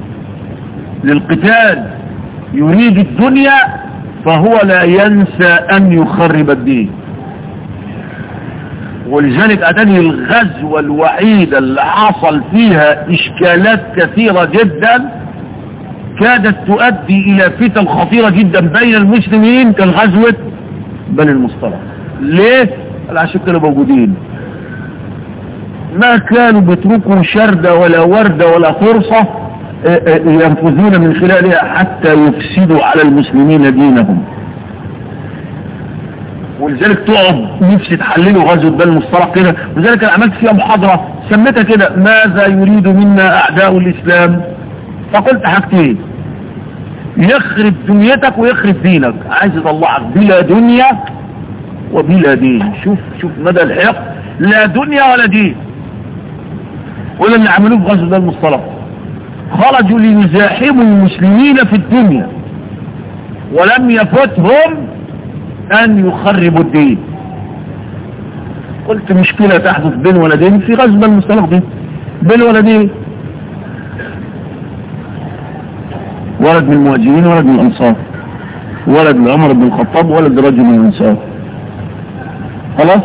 للقتال يريد الدنيا فهو لا ينسى ان يخرب الدين. ولذلك اتاني الغزوة الوحيدة اللي حصل فيها اشكالات كثيرة جدا كادت تؤدي الى فتن خطيرة جدا بين المسلمين كالغزوة بني المصطلق. ليه؟ عشان كانوا موجودين، ما كانوا بيتركوا شردة ولا وردة ولا فرصة ينفذون من خلالها حتى يفسدوا على المسلمين دينهم. ولذلك تقعد نفسي تحللوا غزوة بني المصطلق كده. ولذلك انا عملت فيها محاضرة سميتها كده ماذا يريد منا اعداء الاسلام. فقلت حاجتين، يخرب دنيتك ويخرب دينك. عايز يطلعك بلا دنيا وبلا دين. شوف شوف مدى الحق، لا دنيا ولا دين. ولا اللي عملوه في غزوة بني المصطلق، خرجوا ليزاحموا المسلمين في الدنيا ولم يفتهم ان يخربوا الدين. قلت مشكلة تحدث بين ولدين في غزوة بني المصطلق دي، بين ولدين، ولد من المهاجرين ولد من الانصار، ولد لعمر بن الخطاب ولد رجل من الانصار. خلاص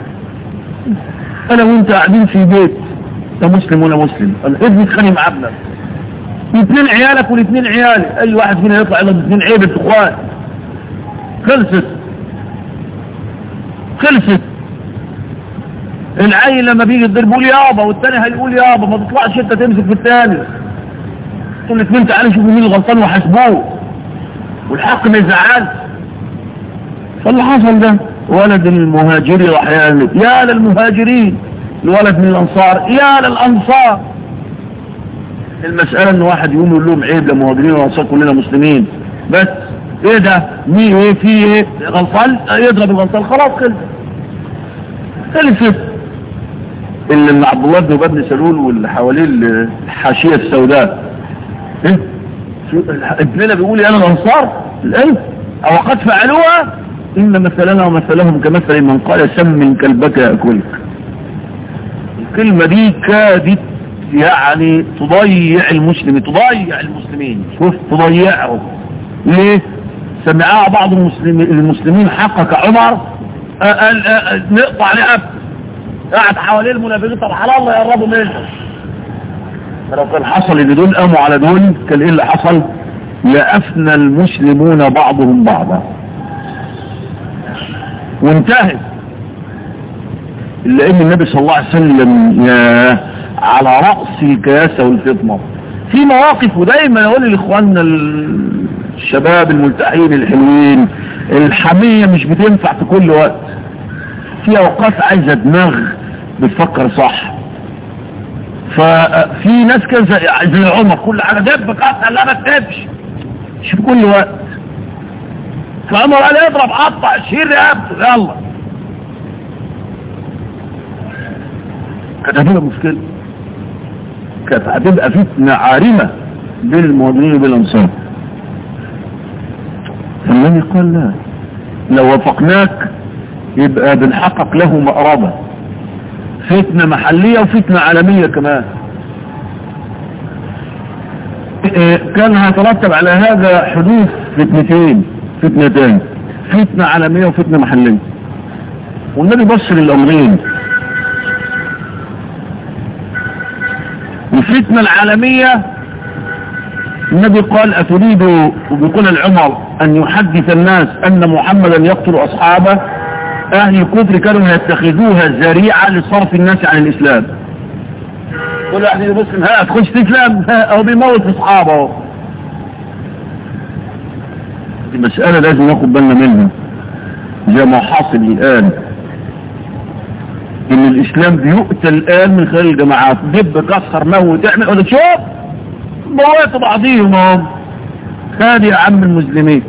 انا وانت قاعدين في بيت، ده مسلم ولا مسلم، ابني اتخانق مع ابنك، اثنين عيالك والاثنين عيالي، اي واحد فينا يطلع له اثنين عيب اخوان، خلصت خلصت. العيل لما بيجي يضرب يقول يابا والثاني هيقول يابا، ما تطلعش انت تمسك في الثاني، تقول الاثنين تعالوا شوفوا مين الغلطان وحاسبوه والحق ما يزعلش. فاللي حصل ده ولد المهاجري راح يقلب يا للمهاجرين، الولد من الانصار يا للانصار. المسألة ان واحد يقوم يقول لهم عيب للمهاجرين والانصار كلنا مسلمين، بس ايه ده مين ايه في ايه غلطان يضرب الغلطان خلاص خلص خلصت. اللي عبد الله بن ابي بن سلول واللي حواليه الحاشيه السوداء ايه ابننا بيقول انا الانصار الايه او قد فعلوها ان مثلنا ومثلهم كمثل من قال سم كلبك ياكلك. الكلمه دي كادت يعني تضيع المسلمين، تضيع المسلمين، شوف تضيعهم. ليه؟ سمعها بعض المسلمين المسلمين حقك عمر قال نقطع رقبته، قاعد حواليه المنافقين طب على الله يقربوا منه. فلو كان حصل ان دول قاموا على دول كان ايه اللي حصل؟ لأفنى المسلمون بعضهم بعضا وانتهت. لأن النبي صلى الله عليه وسلم على رأس الكياسة والفطنة في مواقف، ودايما يقول لإخواننا الشباب الملتحين الحلوين الحمية مش بتنفع في كل وقت، في أوقات عايزة دماغ بتفكر صح. ففي ناس كذا زي عمر كل حاجة دبك أصلا لا ما تكتبش مش في كل وقت. فعمر قال اضرب قطع شير رقبته يلا، كانت هتبقى مشكلة، كانت هتبقى فتنة عارمة بين المهاجرين وبين الأنصار. فالنبي قال لا، لو وفقناك يبقى بنحقق له مقربة، فتنة محلية وفتنة عالمية كمان. كان هيترتب على هذا حدوث فتنتين فتنتين فتنة عالمية وفتنة محلية، والنبي بصر الأمرين. الفتنة العالمية النبي قال أتريد، وبيقول العمر، أن يحدث الناس أن محمدا يقتل أصحابه؟ أهل الكفر كانوا يتخذوها ذريعة لصرف الناس عن الإسلام. كل واحد يبصم ها تخش في إسلام أو بيموت أصحابه. دي مسألة لازم ناخد بالنا منها زي ما حاصل الآن، إن الإسلام بيقتل الآن من خلال الجماعات، دب كسر موت اعمل ولا شوف موت بعضيهم هم. هذه يا عم المسلمين.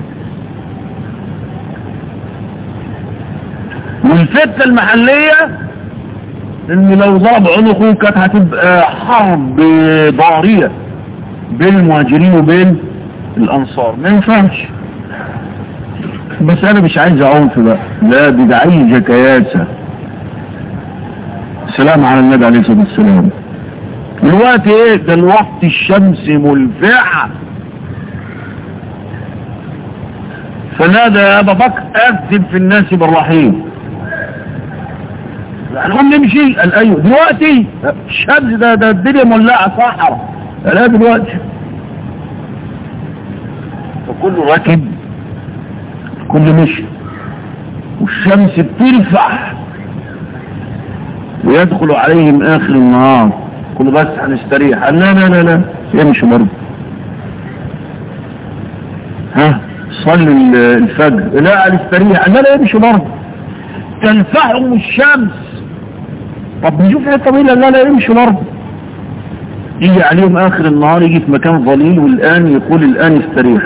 والفتنة المحلية ان لو ضرب عنقه كانت هتبقى حرب ضارية بين المهاجرين وبين الانصار، ما ينفعش. بس انا مش عايز عنف بقى، لا دي عايزة كياسة. السلام على النبي عليه الصلاة والسلام. الوقت ايه ده؟ الوقت الشمس ملفعة. فنادى يا ابا بكر اكذب في الناس بالرحيم. قال نمشي. قال ايوه دلوقتي الشمس ده ده الدنيا مولعه صحراء. لا دلوقتي. فكله راكب كله مشي والشمس بترفع ويدخل عليهم اخر النهار. كله بس هنستريح. قال لا لا لا لا يمشي برضه. ها صلي الفجر. لا هنستريح. قال لا لا يمشي برضه. تنفعهم الشمس. طب نشوف ايه طويلة. لا لا يمشي برضه. يجي عليهم اخر النهار يجي في مكان ظليل والان يقول الان استريح.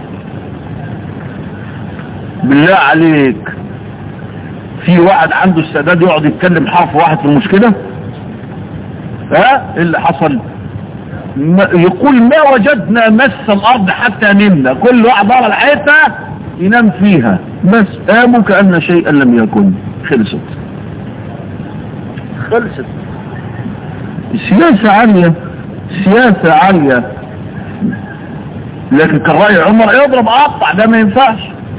بالله عليك في واحد عنده استعداد يقعد يتكلم حرف واحد في المشكلة؟ ها ايه اللي حصل؟ يقول ما وجدنا مس الارض حتى نمنا. كل واحد ضرب الحيطة ينام فيها بس قاموا كأن شيئا لم يكن. خلصت خلصت. سياسة عالية سياسة عالية. لكن كان رأي عمر يضرب اقطع. ده ما ينفعش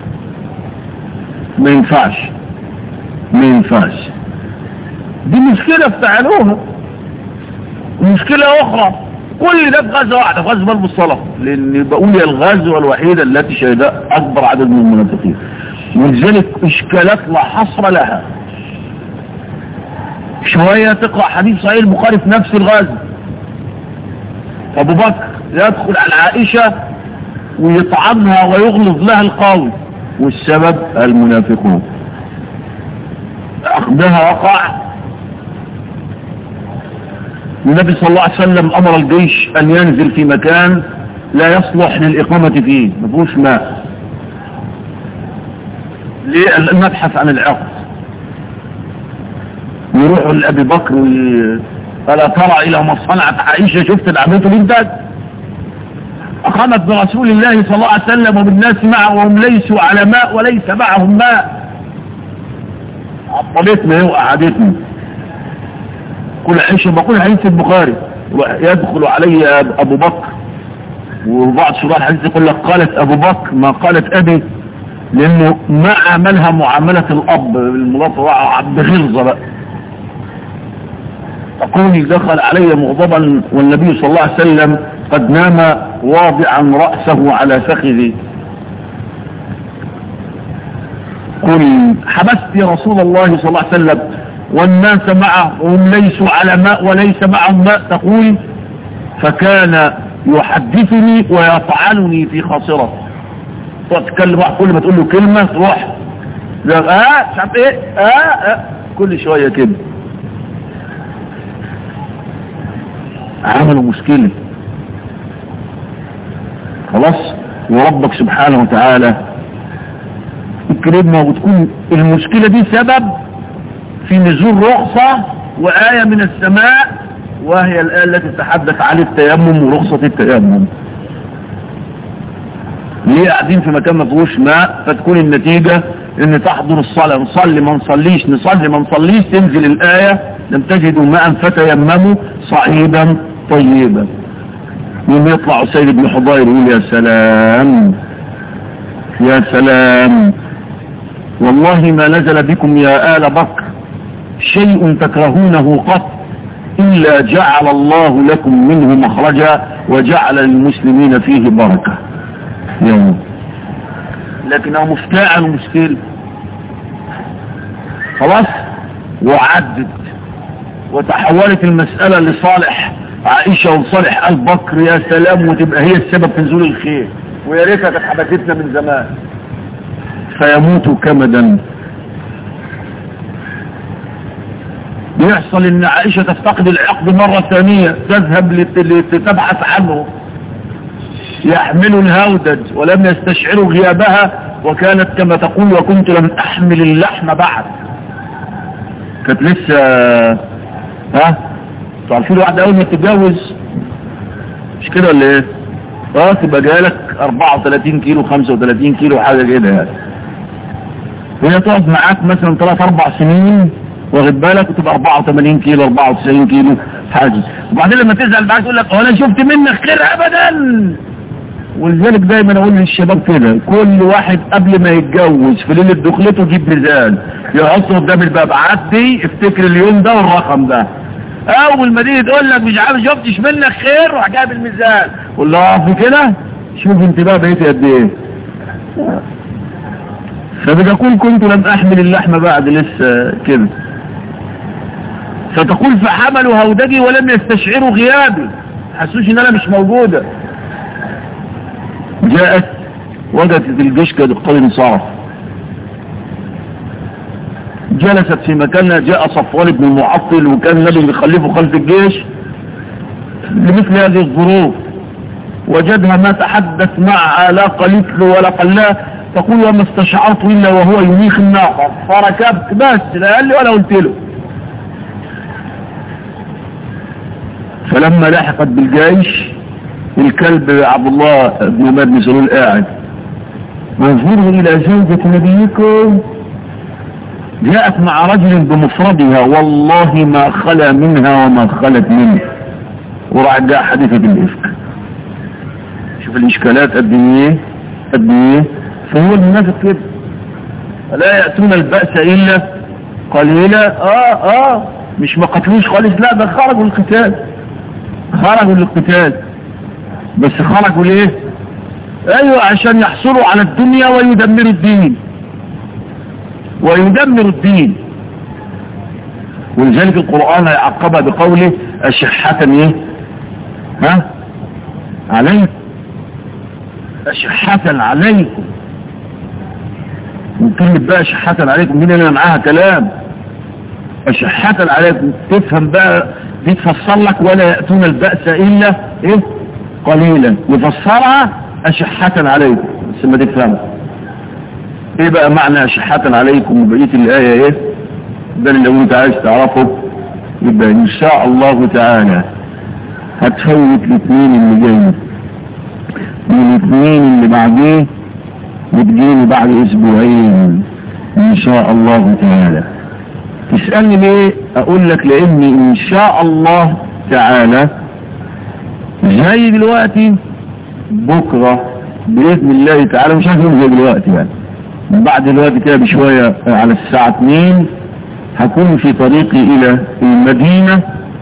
ما ينفعش ما ينفعش. دي مشكلة افتعلوها. مشكلة اخرى كل ده في غزوة واحدة، في غزوة البصلة، لان بقول يا الغزوة الوحيدة التي شهدها اكبر عدد من المنافقين، ولذلك اشكالات لا حصر لها. شوية تقرأ حديث صحيح البخاري في نفس الغزوة، ابو بكر يدخل على عائشة ويطعنها ويغلظ لها القول، والسبب المنافقون. اخذها وقع. النبي صلى الله عليه وسلم امر الجيش ان ينزل في مكان لا يصلح للاقامة فيه، ما فيهوش ماء، لنبحث عن العقد. يروحوا لابي بكر وي... فلا ترى الى ما صنعت عائشة، شفت اللي عملته بنتك؟ اقامت برسول الله صلى الله عليه وسلم وبالناس معه وهم ليسوا على ماء وليس معهم ماء. عطلتنا وقعدتنا. كل عيشه بقول حديث البخاري يدخل علي ابو بكر، وبعض شراح الحديث يقول لك قالت ابو بكر ما قالت ابي، لانه ما عملها معاملة الاب المضاف بغلظة بقى. تقولي دخل علي مغضبا والنبي صلى الله عليه وسلم قد نام واضعا رأسه على فخذي. قل حبست يا رسول الله صلى الله عليه وسلم والناس معه وهم ليسوا على ماء وليس معهم ماء. تقول فكان يحدثني ويطعنني في خاصرة. تتكلم واحد كل ما تقول له كلمة تروح اه مش عارف ايه اه اه كل شوية كده. عملوا مشكلة خلاص، وربك سبحانه وتعالى يكرمنا وتكون المشكلة دي سبب في نزول رخصة وآية من السماء، وهي الآية التي تتحدث عن التيمم ورخصة التيمم. ليه قاعدين في مكان ما فيهوش ماء؟ فتكون النتيجة ان تحضر الصلاة، نصلي ما نصليش نصلي ما نصليش، تنزل الآية لم تجدوا ماء فتيمموا صعيدا طيبا. يوم يطلع سيد بن حضير يقول يا سلام يا سلام والله ما نزل بكم يا آل بكر شيء تكرهونه قط إلا جعل الله لكم منه مخرجا وجعل للمسلمين فيه بركة. يوم لكنه مفتاعا ومشكل خلاص، وعدت وتحولت المسألة لصالح عائشة وصالح آل بكر يا سلام، وتبقى هي السبب في نزول الخير، ويا ريتها كانت حبستنا من زمان. فيموتوا كمدا. بيحصل ان عائشة تفتقد العقد مرة ثانية، تذهب لتبحث عنه، يحملوا الهودج ولم يستشعروا غيابها، وكانت كما تقول وكنت لم احمل اللحم بعد. كانت لسه ها تعرفين واحدة اول ما تتجوز مش كده ولا ايه؟ اه تبقى جالك اربعة وثلاثين كيلو خمسة وثلاثين كيلو حاجة كده يعني، وهي تقعد معاك مثلا ثلاث اربع سنين واخد بالك وتبقى اربعة وثمانين كيلو اربعة وتسعين كيلو حاجة، وبعدين لما تزعل بعد تقول لك انا شفت منك خير ابدا. ولذلك دايما اقول للشباب كده، كل واحد قبل ما يتجوز في ليله دخلته يجيب ميزان يحطه قدام الباب، عدي افتكر اليوم ده والرقم ده، اول ما تيجي تقول لك مش عارف شفتش منك خير روح جايب الميزان، قول له اقف كده شوف انت بقى بقيتي قد ايه. فبتقول كنت لم احمل اللحم بعد لسه كده. فتقول فحملوا هودجي ولم يستشعروا غيابي، حسوش ان انا مش موجودة. جاءت وجدت الجيش قد اقتضي انصرف، جلست في مكانها. جاء صفوان بن المعطل وكان النبي بيخلفه خلف الجيش لمثل هذه الظروف، وجدها ما تحدث معها لا قالت له ولا قال لها. تقول وما استشعرت الا وهو يميخ الناقة، فركبت بس لا قال لي ولا قلت له. فلما لحقت بالجيش الكلب عبد الله بن عمر بن سلول قاعد وانظروا الى زوجة نبيكم، جاءت مع رجل بمفردها والله ما خلا منها وما خلت منه، وراح جاء حديثة الإفك. شوف الإشكالات قد ايه قد ايه. فهو المنافق كده، لا يأتون البأس إلا قليلا. اه اه مش ما قتلوش خالص، لا ده خرجوا للقتال، خرجوا للقتال بس خرجوا ليه؟ ايوه عشان يحصلوا على الدنيا ويدمروا الدين ويدمروا الدين. ولذلك القرآن يعقبها بقوله أشحة ايه؟ ها؟ عليكم، أشحة عليكم. وكلمة بقى أشحة عليكم مين اللي معاها كلام؟ أشحة عليكم تفهم بقى دي تفسر لك ولا يأتون البأس إلا إيه؟ قليلا، يفسرها أشحة عليكم بس ما تفهمها. إيه بقى معنى أشحة عليكم وبقية الآية إيه؟ ده اللي لو أنت عايز تعرفه يبقى إن شاء الله تعالى هتفوت الاثنين اللي جايين والاثنين اللي بعديه بتجيني بعد أسبوعين إن شاء الله تعالى. تسألني ليه؟ أقول لك لأني إن شاء الله تعالى زي دلوقتي بكرة بإذن الله تعالى، مش هكون زي دلوقتي يعني، بعد دلوقتي كده بشوية على الساعة اتنين هكون في طريقي إلى المدينة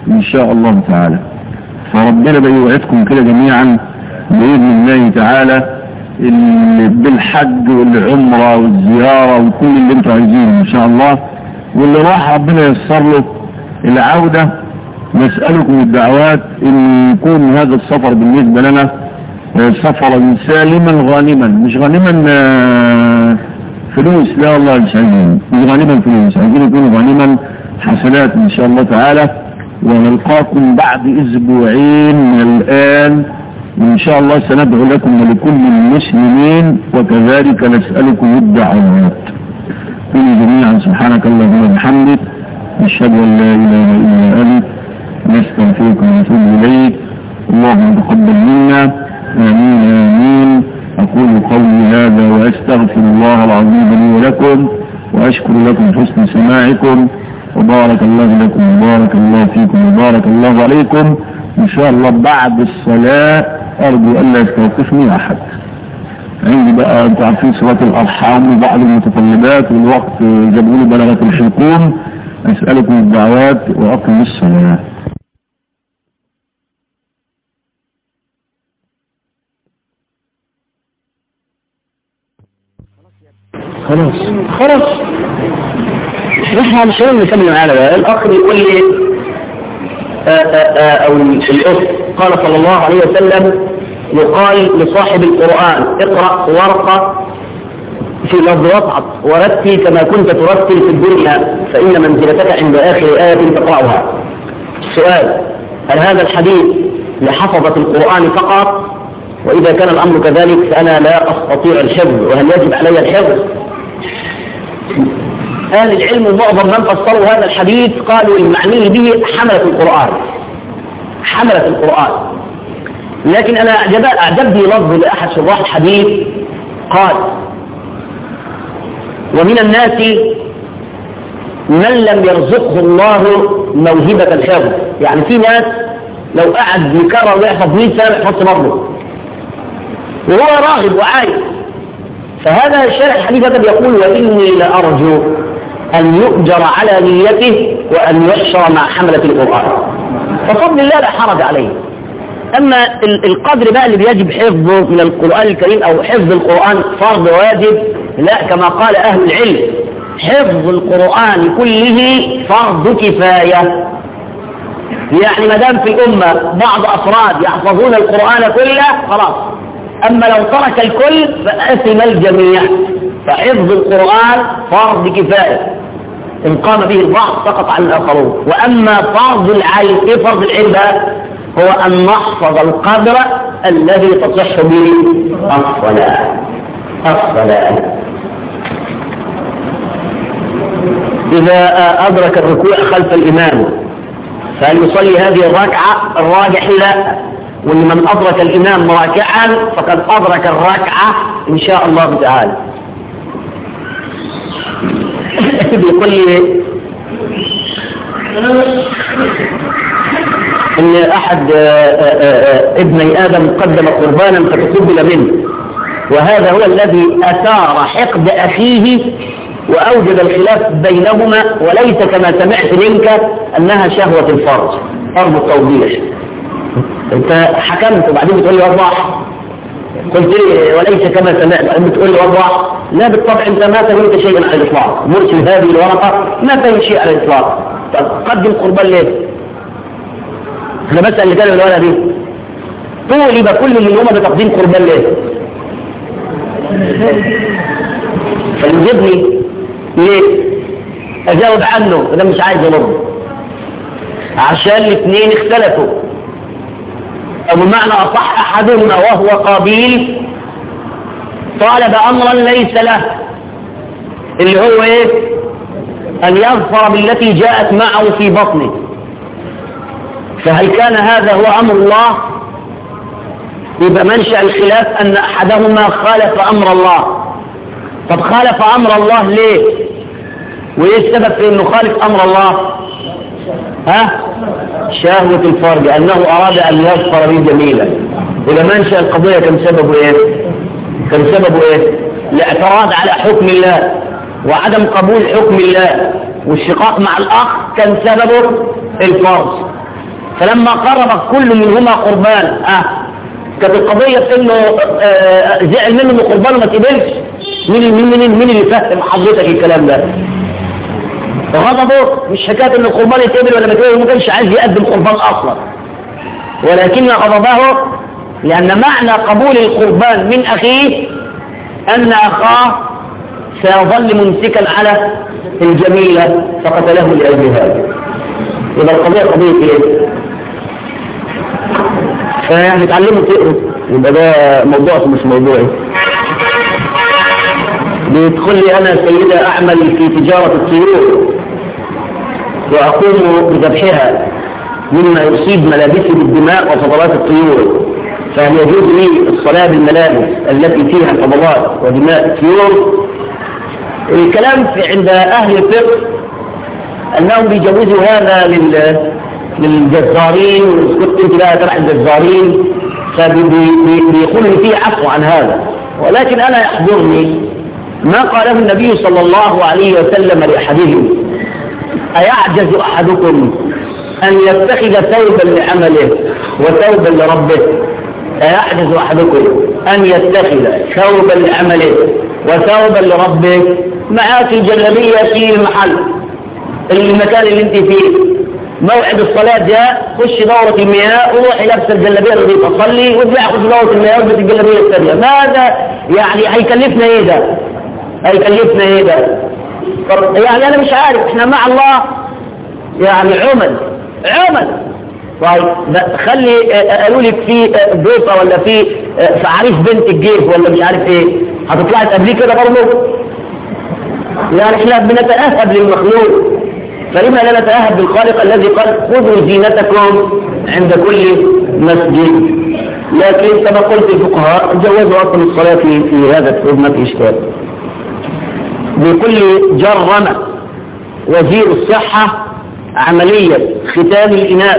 إن شاء الله تعالى. فربنا بيوعدكم كده جميعا بإذن الله تعالى بالحج والعمرة والزيارة وكل اللي انتوا عايزينه إن شاء الله. واللي راح ربنا ييسر له العودة. نسألكم الدعوات إن يكون هذا السفر بالنسبة لنا سفرا سالما غانما، مش غانما فلوس، لا والله مش عايزين، مش غانما فلوس، عايزين يكونوا غانما حسنات إن شاء الله تعالى. ونلقاكم بعد أسبوعين من الآن وإن شاء الله سندعو لكم ولكل المسلمين، وكذلك نسألكم الدعوات. كل جميعا سبحانك اللهم وبحمدك، نشهد أن لا إله إلا أنت، نستغفرك ونتوب إليك. اللهم تقبل منا، آمين آمين. أقول قولي هذا وأستغفر الله العظيم لي ولكم، وأشكر لكم حسن سماعكم، وبارك الله لكم وبارك الله فيكم وبارك الله عليكم. إن شاء الله بعد الصلاة أرجو أن لا يستوقفني أحد. عندي بقى أنتوا عارفين صلاة الأرحام وبعض المتطلبات والوقت جابوا لي بلغة الحكوم. أسألكم الدعوات وأقم الصلاة. خلاص خلاص احنا مش هنقول نكمل معانا بقى. الأخ بيقول لي أو الأخت قال صلى الله عليه وسلم يقال لصاحب القرآن اقرأ ورقة في لفظ وصعد ورتل كما كنت ترتل في الدنيا فإن منزلتك عند آخر آية تقرأها. السؤال: هل هذا الحديث لحفظة القرآن فقط؟ وإذا كان الأمر كذلك فأنا لا أستطيع الحفظ، وهل يجب علي الحفظ؟ أهل العلم معظم من فسروا هذا الحديث قالوا المعني به حملة القرآن، حملة القرآن. لكن أنا أعجبني لفظ لأحد شراح الحديث قال: ومن الناس من لم يرزقه الله موهبة الحفظ. يعني في ناس لو قعد يكرر ويحفظ مئة سنة يحفظ برضه وهو راغب وعايز. فهذا الشارع الحديث هذا بيقول: وإني لأرجو أن يؤجر على نيته وأن يحشر مع حملة القرآن، ففضل الله لا حرج عليه. أما القدر بقى اللي بيجب حفظه من القرآن الكريم أو حفظ القرآن فرض واجب، لا، كما قال أهل العلم حفظ القرآن كله فرض كفاية. يعني ما دام في الأمة بعض أفراد يحفظون القرآن كله خلاص، أما لو ترك الكل فأثم الجميع. فحفظ القرآن فرض كفاية، إن قام به البعض سقط عن الآخرون. وأما فرض العين، إيه فرض العين بقى؟ هو أن نحفظ القدر الذي تصح به الصلاة. الصلاة إذا أدرك الركوع خلف الإمام فهل يصلي هذه الركعة؟ الراجح لا، ولمن أدرك الإمام راكعا فقد أدرك الركعة إن شاء الله تعالى. بيقول لي ان احد ابني ادم قدم قربانا فتقبل منه، وهذا هو الذي اثار حقد اخيه واوجد الخلاف بينهما، وليس كما سمعت منك انها شهوة الفرج. ارجو التوضيح. انت حكمت وبعدين بتقول لي وضح، قلت لي وليس كما سمعت بعدين بتقول لي وضح. لا بالطبع، انت ما فهمت شيئا على الاطلاق. مرسل هذه الورقة ما فهم شيء على الاطلاق. قدم قربان ليه؟ انا بسأل اللي كانوا الورقة دي طولب كل منهما بتقديم قربان ليه؟ فيجبني ليه؟ اجاوب عنه انا مش عايز ارد، عشان الاثنين اختلفوا. او بمعنى اصح احدهما وهو قابيل طالب امرا ليس له، اللي هو ايه؟ ان يظفر بالتي جاءت معه في بطنه. فهل كان هذا هو امر الله؟ يبقى منشأ الخلاف ان احدهما خالف امر الله. طب خالف امر الله ليه؟ وايه السبب في انه خالف امر الله؟ ها؟ شهوة الفرج، انه اراد ان يظفر به جميلا. اذا منشأ القضية كان سببه ايه؟ كان سببه ايه؟ الاعتراض على حكم الله وعدم قبول حكم الله، والشقاق مع الاخ كان سببه الفرج. فلما قرب كل منهما قربان اه كانت القضية في انه آه زعل منه انه قربانه ما تقبلش. مين مين مين مين اللي فهم حضرتك الكلام ده؟ غضبه مش حكاية ان القربان يتقبل ولا ما يتقبل، ما كانش عايز يقدم قربان اصلا، ولكن غضبه لان معنى قبول القربان من اخيه ان اخاه سيظل ممسكا على الجميلة فقتله لاجل هذا. يبقى القضية قضية ايه؟ فيعني تعلموا تقروا، يبقى ده موضوع مش موضوعي. بيدخل لي انا سيدة اعمل في تجارة الطيور واقوم بذبحها مما يصيب ملابسي بالدماء وفضلات الطيور، فهل يجوز لي الصلاة بالملابس التي فيها فضلات ودماء الطيور؟ الكلام في عند اهل الفقه انهم بيجوزوا هذا لل للجزارين، وكنت انت بقى تبع الجزارين فبيقولوا فيه عفو عن هذا. ولكن انا يحضرني ما قاله النبي صلى الله عليه وسلم لاحدهم: ايعجز احدكم ان يتخذ ثوبا لعمله وثوبا لربه؟ ايعجز احدكم ان يتخذ ثوبا لعمله وثوبا لربه؟ معاك الجلابيه في المحل المكان اللي انت فيه، موعد الصلاة جاء، خش دورة المياه وروحي لابس الجلابية اللي تصلي وارجع خش دورة المياه والبس الجلابية الثانية. ماذا يعني هيكلفنا ايه ده؟ هيكلفنا ايه ده؟ يعني انا مش عارف، احنا مع الله يعني عمل عمل. طيب خلي قالوا لك في ضيفة ولا في في عريس بنت الجيش ولا مش عارف ايه، هتطلعي تقابليه كده برضه؟ يعني احنا بنتأهب للمخلوق، فلما لا نتأهب بالخالق الذي قال خذوا زينتكم عند كل مسجد. لكن كما قلت الفقهاء جوزوا أصلا الصلاة في, في هذا الثوب ما في إشكال. بكل جرم وزير الصحة عملية ختان الإناث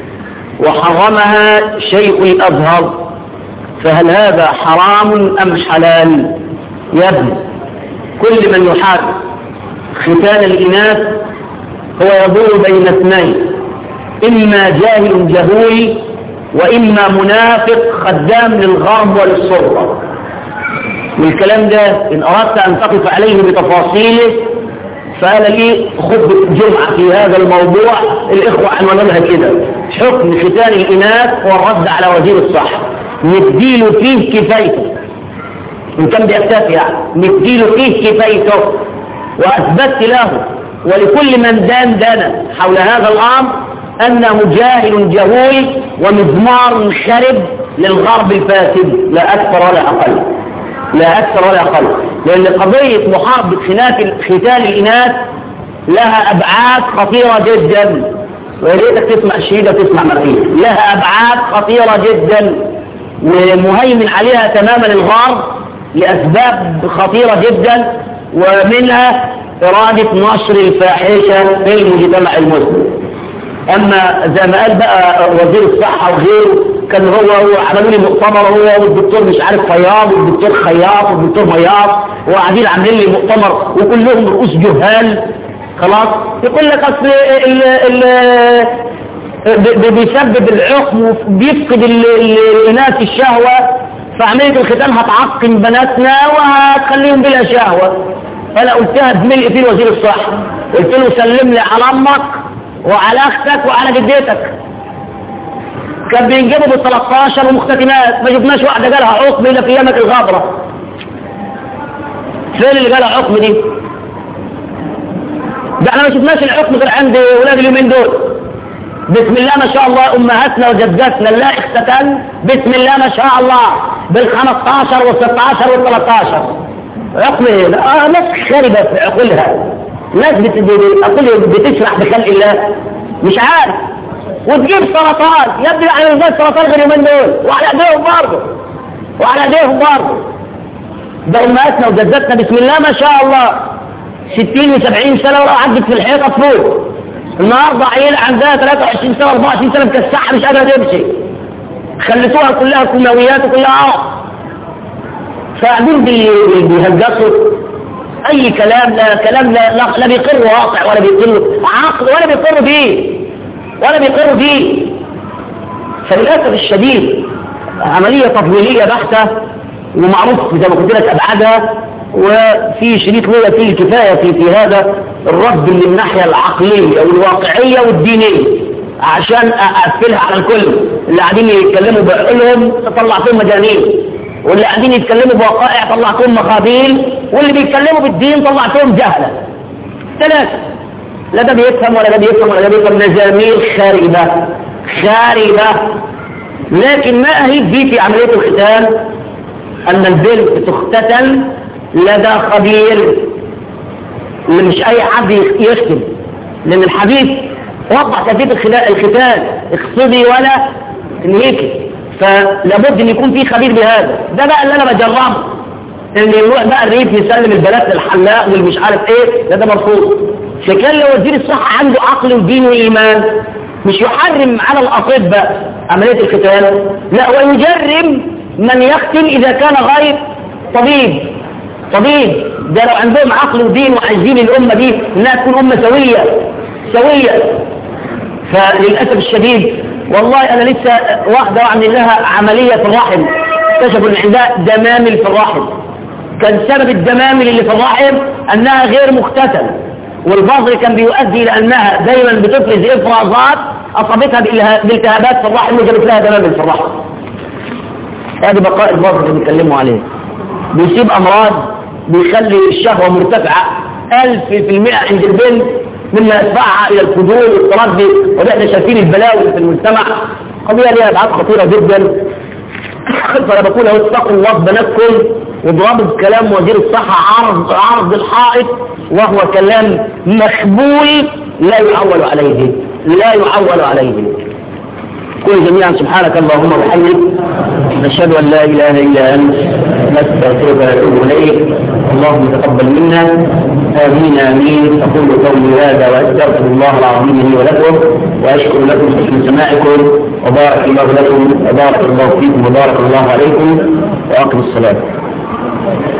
وحرمها شيء الأزهر، فهل هذا حرام أم حلال؟ يبدو كل من يحارب ختان الإناث هو يدور بين اثنين: إما جاهل جهول وإما منافق خدام للغرب وللسلطة. والكلام ده إن أردت أن تقف عليه بتفاصيله فأنا لي خطبة جمعة في هذا الموضوع، الإخوة عنوانها كده: حكم ختان الإناث والرد على وزير الصحة. نديله فيه كفايته إن كان بيكتفي، يعني نديله فيه كفايته. وأثبت له ولكل من دان دانا حول هذا الأمر أنه جاهل جهول ومزمار خرب للغرب الفاسد، لا أكثر ولا أقل، لا أكثر ولا أقل. لأن قضية محاربة ختان الإناث لها أبعاد خطيرة جدا، ويريدك تسمع الشهيدة وتسمع مرئية. لها أبعاد خطيرة جدا ومهيمن عليها تماما الغرب لأسباب خطيرة جدا، ومنها إرادة نشر الفاحشة في المجتمع المسلم. أما زي ما قال بقى وزير الصحة وغيره، كان هو هو عملوا لي مؤتمر هو والدكتور مش عارف فياض والدكتور خياط والدكتور بياض وقاعدين عاملين لي مؤتمر وكلهم رؤوس جهال. خلاص يقول لك أصل بيسبب العقم وبيفقد الإناث الشهوة، فعملية الختان هتعقم بناتنا وهتخليهم بلا شهوة. فأنا قلتها بملء فيه وزير الصحة، قلت له سلم لي على أمك وعلى أختك وعلى جدتك. كان بينجبوا بالثلاثاشر ومختتمات، ما جبناش واحدة جالها عقم إلا في يمك الغابرة. فين اللي جالها عقم دي؟ ده احنا ما شفناش العقم غير عند ولاد اليومين دول. بسم الله ما شاء الله أمهاتنا وجداتنا لا اختتن بسم الله ما شاء الله بالخمستاشر والستاشر والثلاثاشر. عقل ايه؟ اه ناس خاربة في عقلها، ناس بتشرح بخلق الله مش عارف، وتجيب سرطان. يبدو يعني يجيب سرطان غير يومين دول وعلى ايديهم برضه وعلى ايديهم برضه. ده امهاتنا وجداتنا بسم الله ما شاء الله ستين وسبعين سنة ولو عدت في الحيطة فوق. النهاردة عيلة عندها ثلاثة وعشرين سنة أربعة وعشرين سنة مكسحة مش قادرة تمشي، خلتوها كلها كيماويات وكلها عرق. فقاعدين بيهجسوا أي كلام، لا كلام لا, لا, لا بيقر واقع ولا بيقر عقل ولا بيقر بيه ولا بيقر بيه. فللأسف الشديد عملية تطويلية بحتة، ومعروف زي ما قلت لك أبعادها، وفي شريط ليا فيه الكفاية في, في هذا الرد من الناحية العقلية والواقعية والدينية عشان أقفلها على الكل. اللي قاعدين يتكلموا بعقولهم طلعتهم مجانين، واللي قاعدين يتكلموا بوقائع طلعتهم مخابيل، واللي بيتكلموا بالدين طلعتهم جهلة. ثلاثة، لا ده بيفهم ولا ده بيفهم ولا ده بيفهم، مزامير خاربة خاربة. لكن ما أهيب فيه في عملية الختان أن البنت تختتن لدى خبير، اللي مش أي حد يختم، لأن الحديث وضح كيفية الختان، اقصدي ولا نهيك، فلابد أن يكون في خبير بهذا. ده بقى اللي أنا بجربه، ان يروح بقى الريف يسلم البنات للحلاق والمش عارف ايه، ده ده مرفوض. فكان لو وزير الصحة عنده عقل ودين وإيمان مش يحرم على الأطباء عملية الختان، لا ويجرم من يختن إذا كان غير طبيب. طبيب ده لو عندهم عقل ودين وعايزين الأمة دي انها تكون أمة سوية سوية. فللأسف الشديد والله أنا لسه واحدة وعمل لها عملية في الرحم، اكتشفوا ان عندها دمامل في الرحم. كان سبب الدمامل اللي في الرحم أنها غير مختتنة، والفضل كان بيؤدي إلى أنها دايما بتفرز إفرازات أصابتها بالتهابات في الرحم وجابت لها دمامل في الرحم. هذا بقاء الفضل اللي بيتكلموا عليه، بيصيب أمراض بيخلي الشهوة مرتفعة ألف في المئة عند البنت، مما يدفعها إلى الفضول والتردي. ونحن شايفين البلاوي في المجتمع، قضية لها أبعاد خطيرة جدا. فأنا بقول أهو اتقوا الله بناتكم، وضربوا كلام وزير الصحة عرض عرض الحائط، وهو كلام مخبول لا يعول عليه لا يعول عليه. قل جميعا سبحانك اللهم وبحمدك، نشهد أن لا إله إلا أنت، نستغفرك ونتوب إليك. اللهم تقبل منا، آمين آمين. أقول قولي هذا وأستغفر الله العظيم لي ولكم، وأشكر لكم حسن سماعكم، وبارك الله لكم وبارك الله فيكم وبارك الله عليكم، وأقم الصلاة.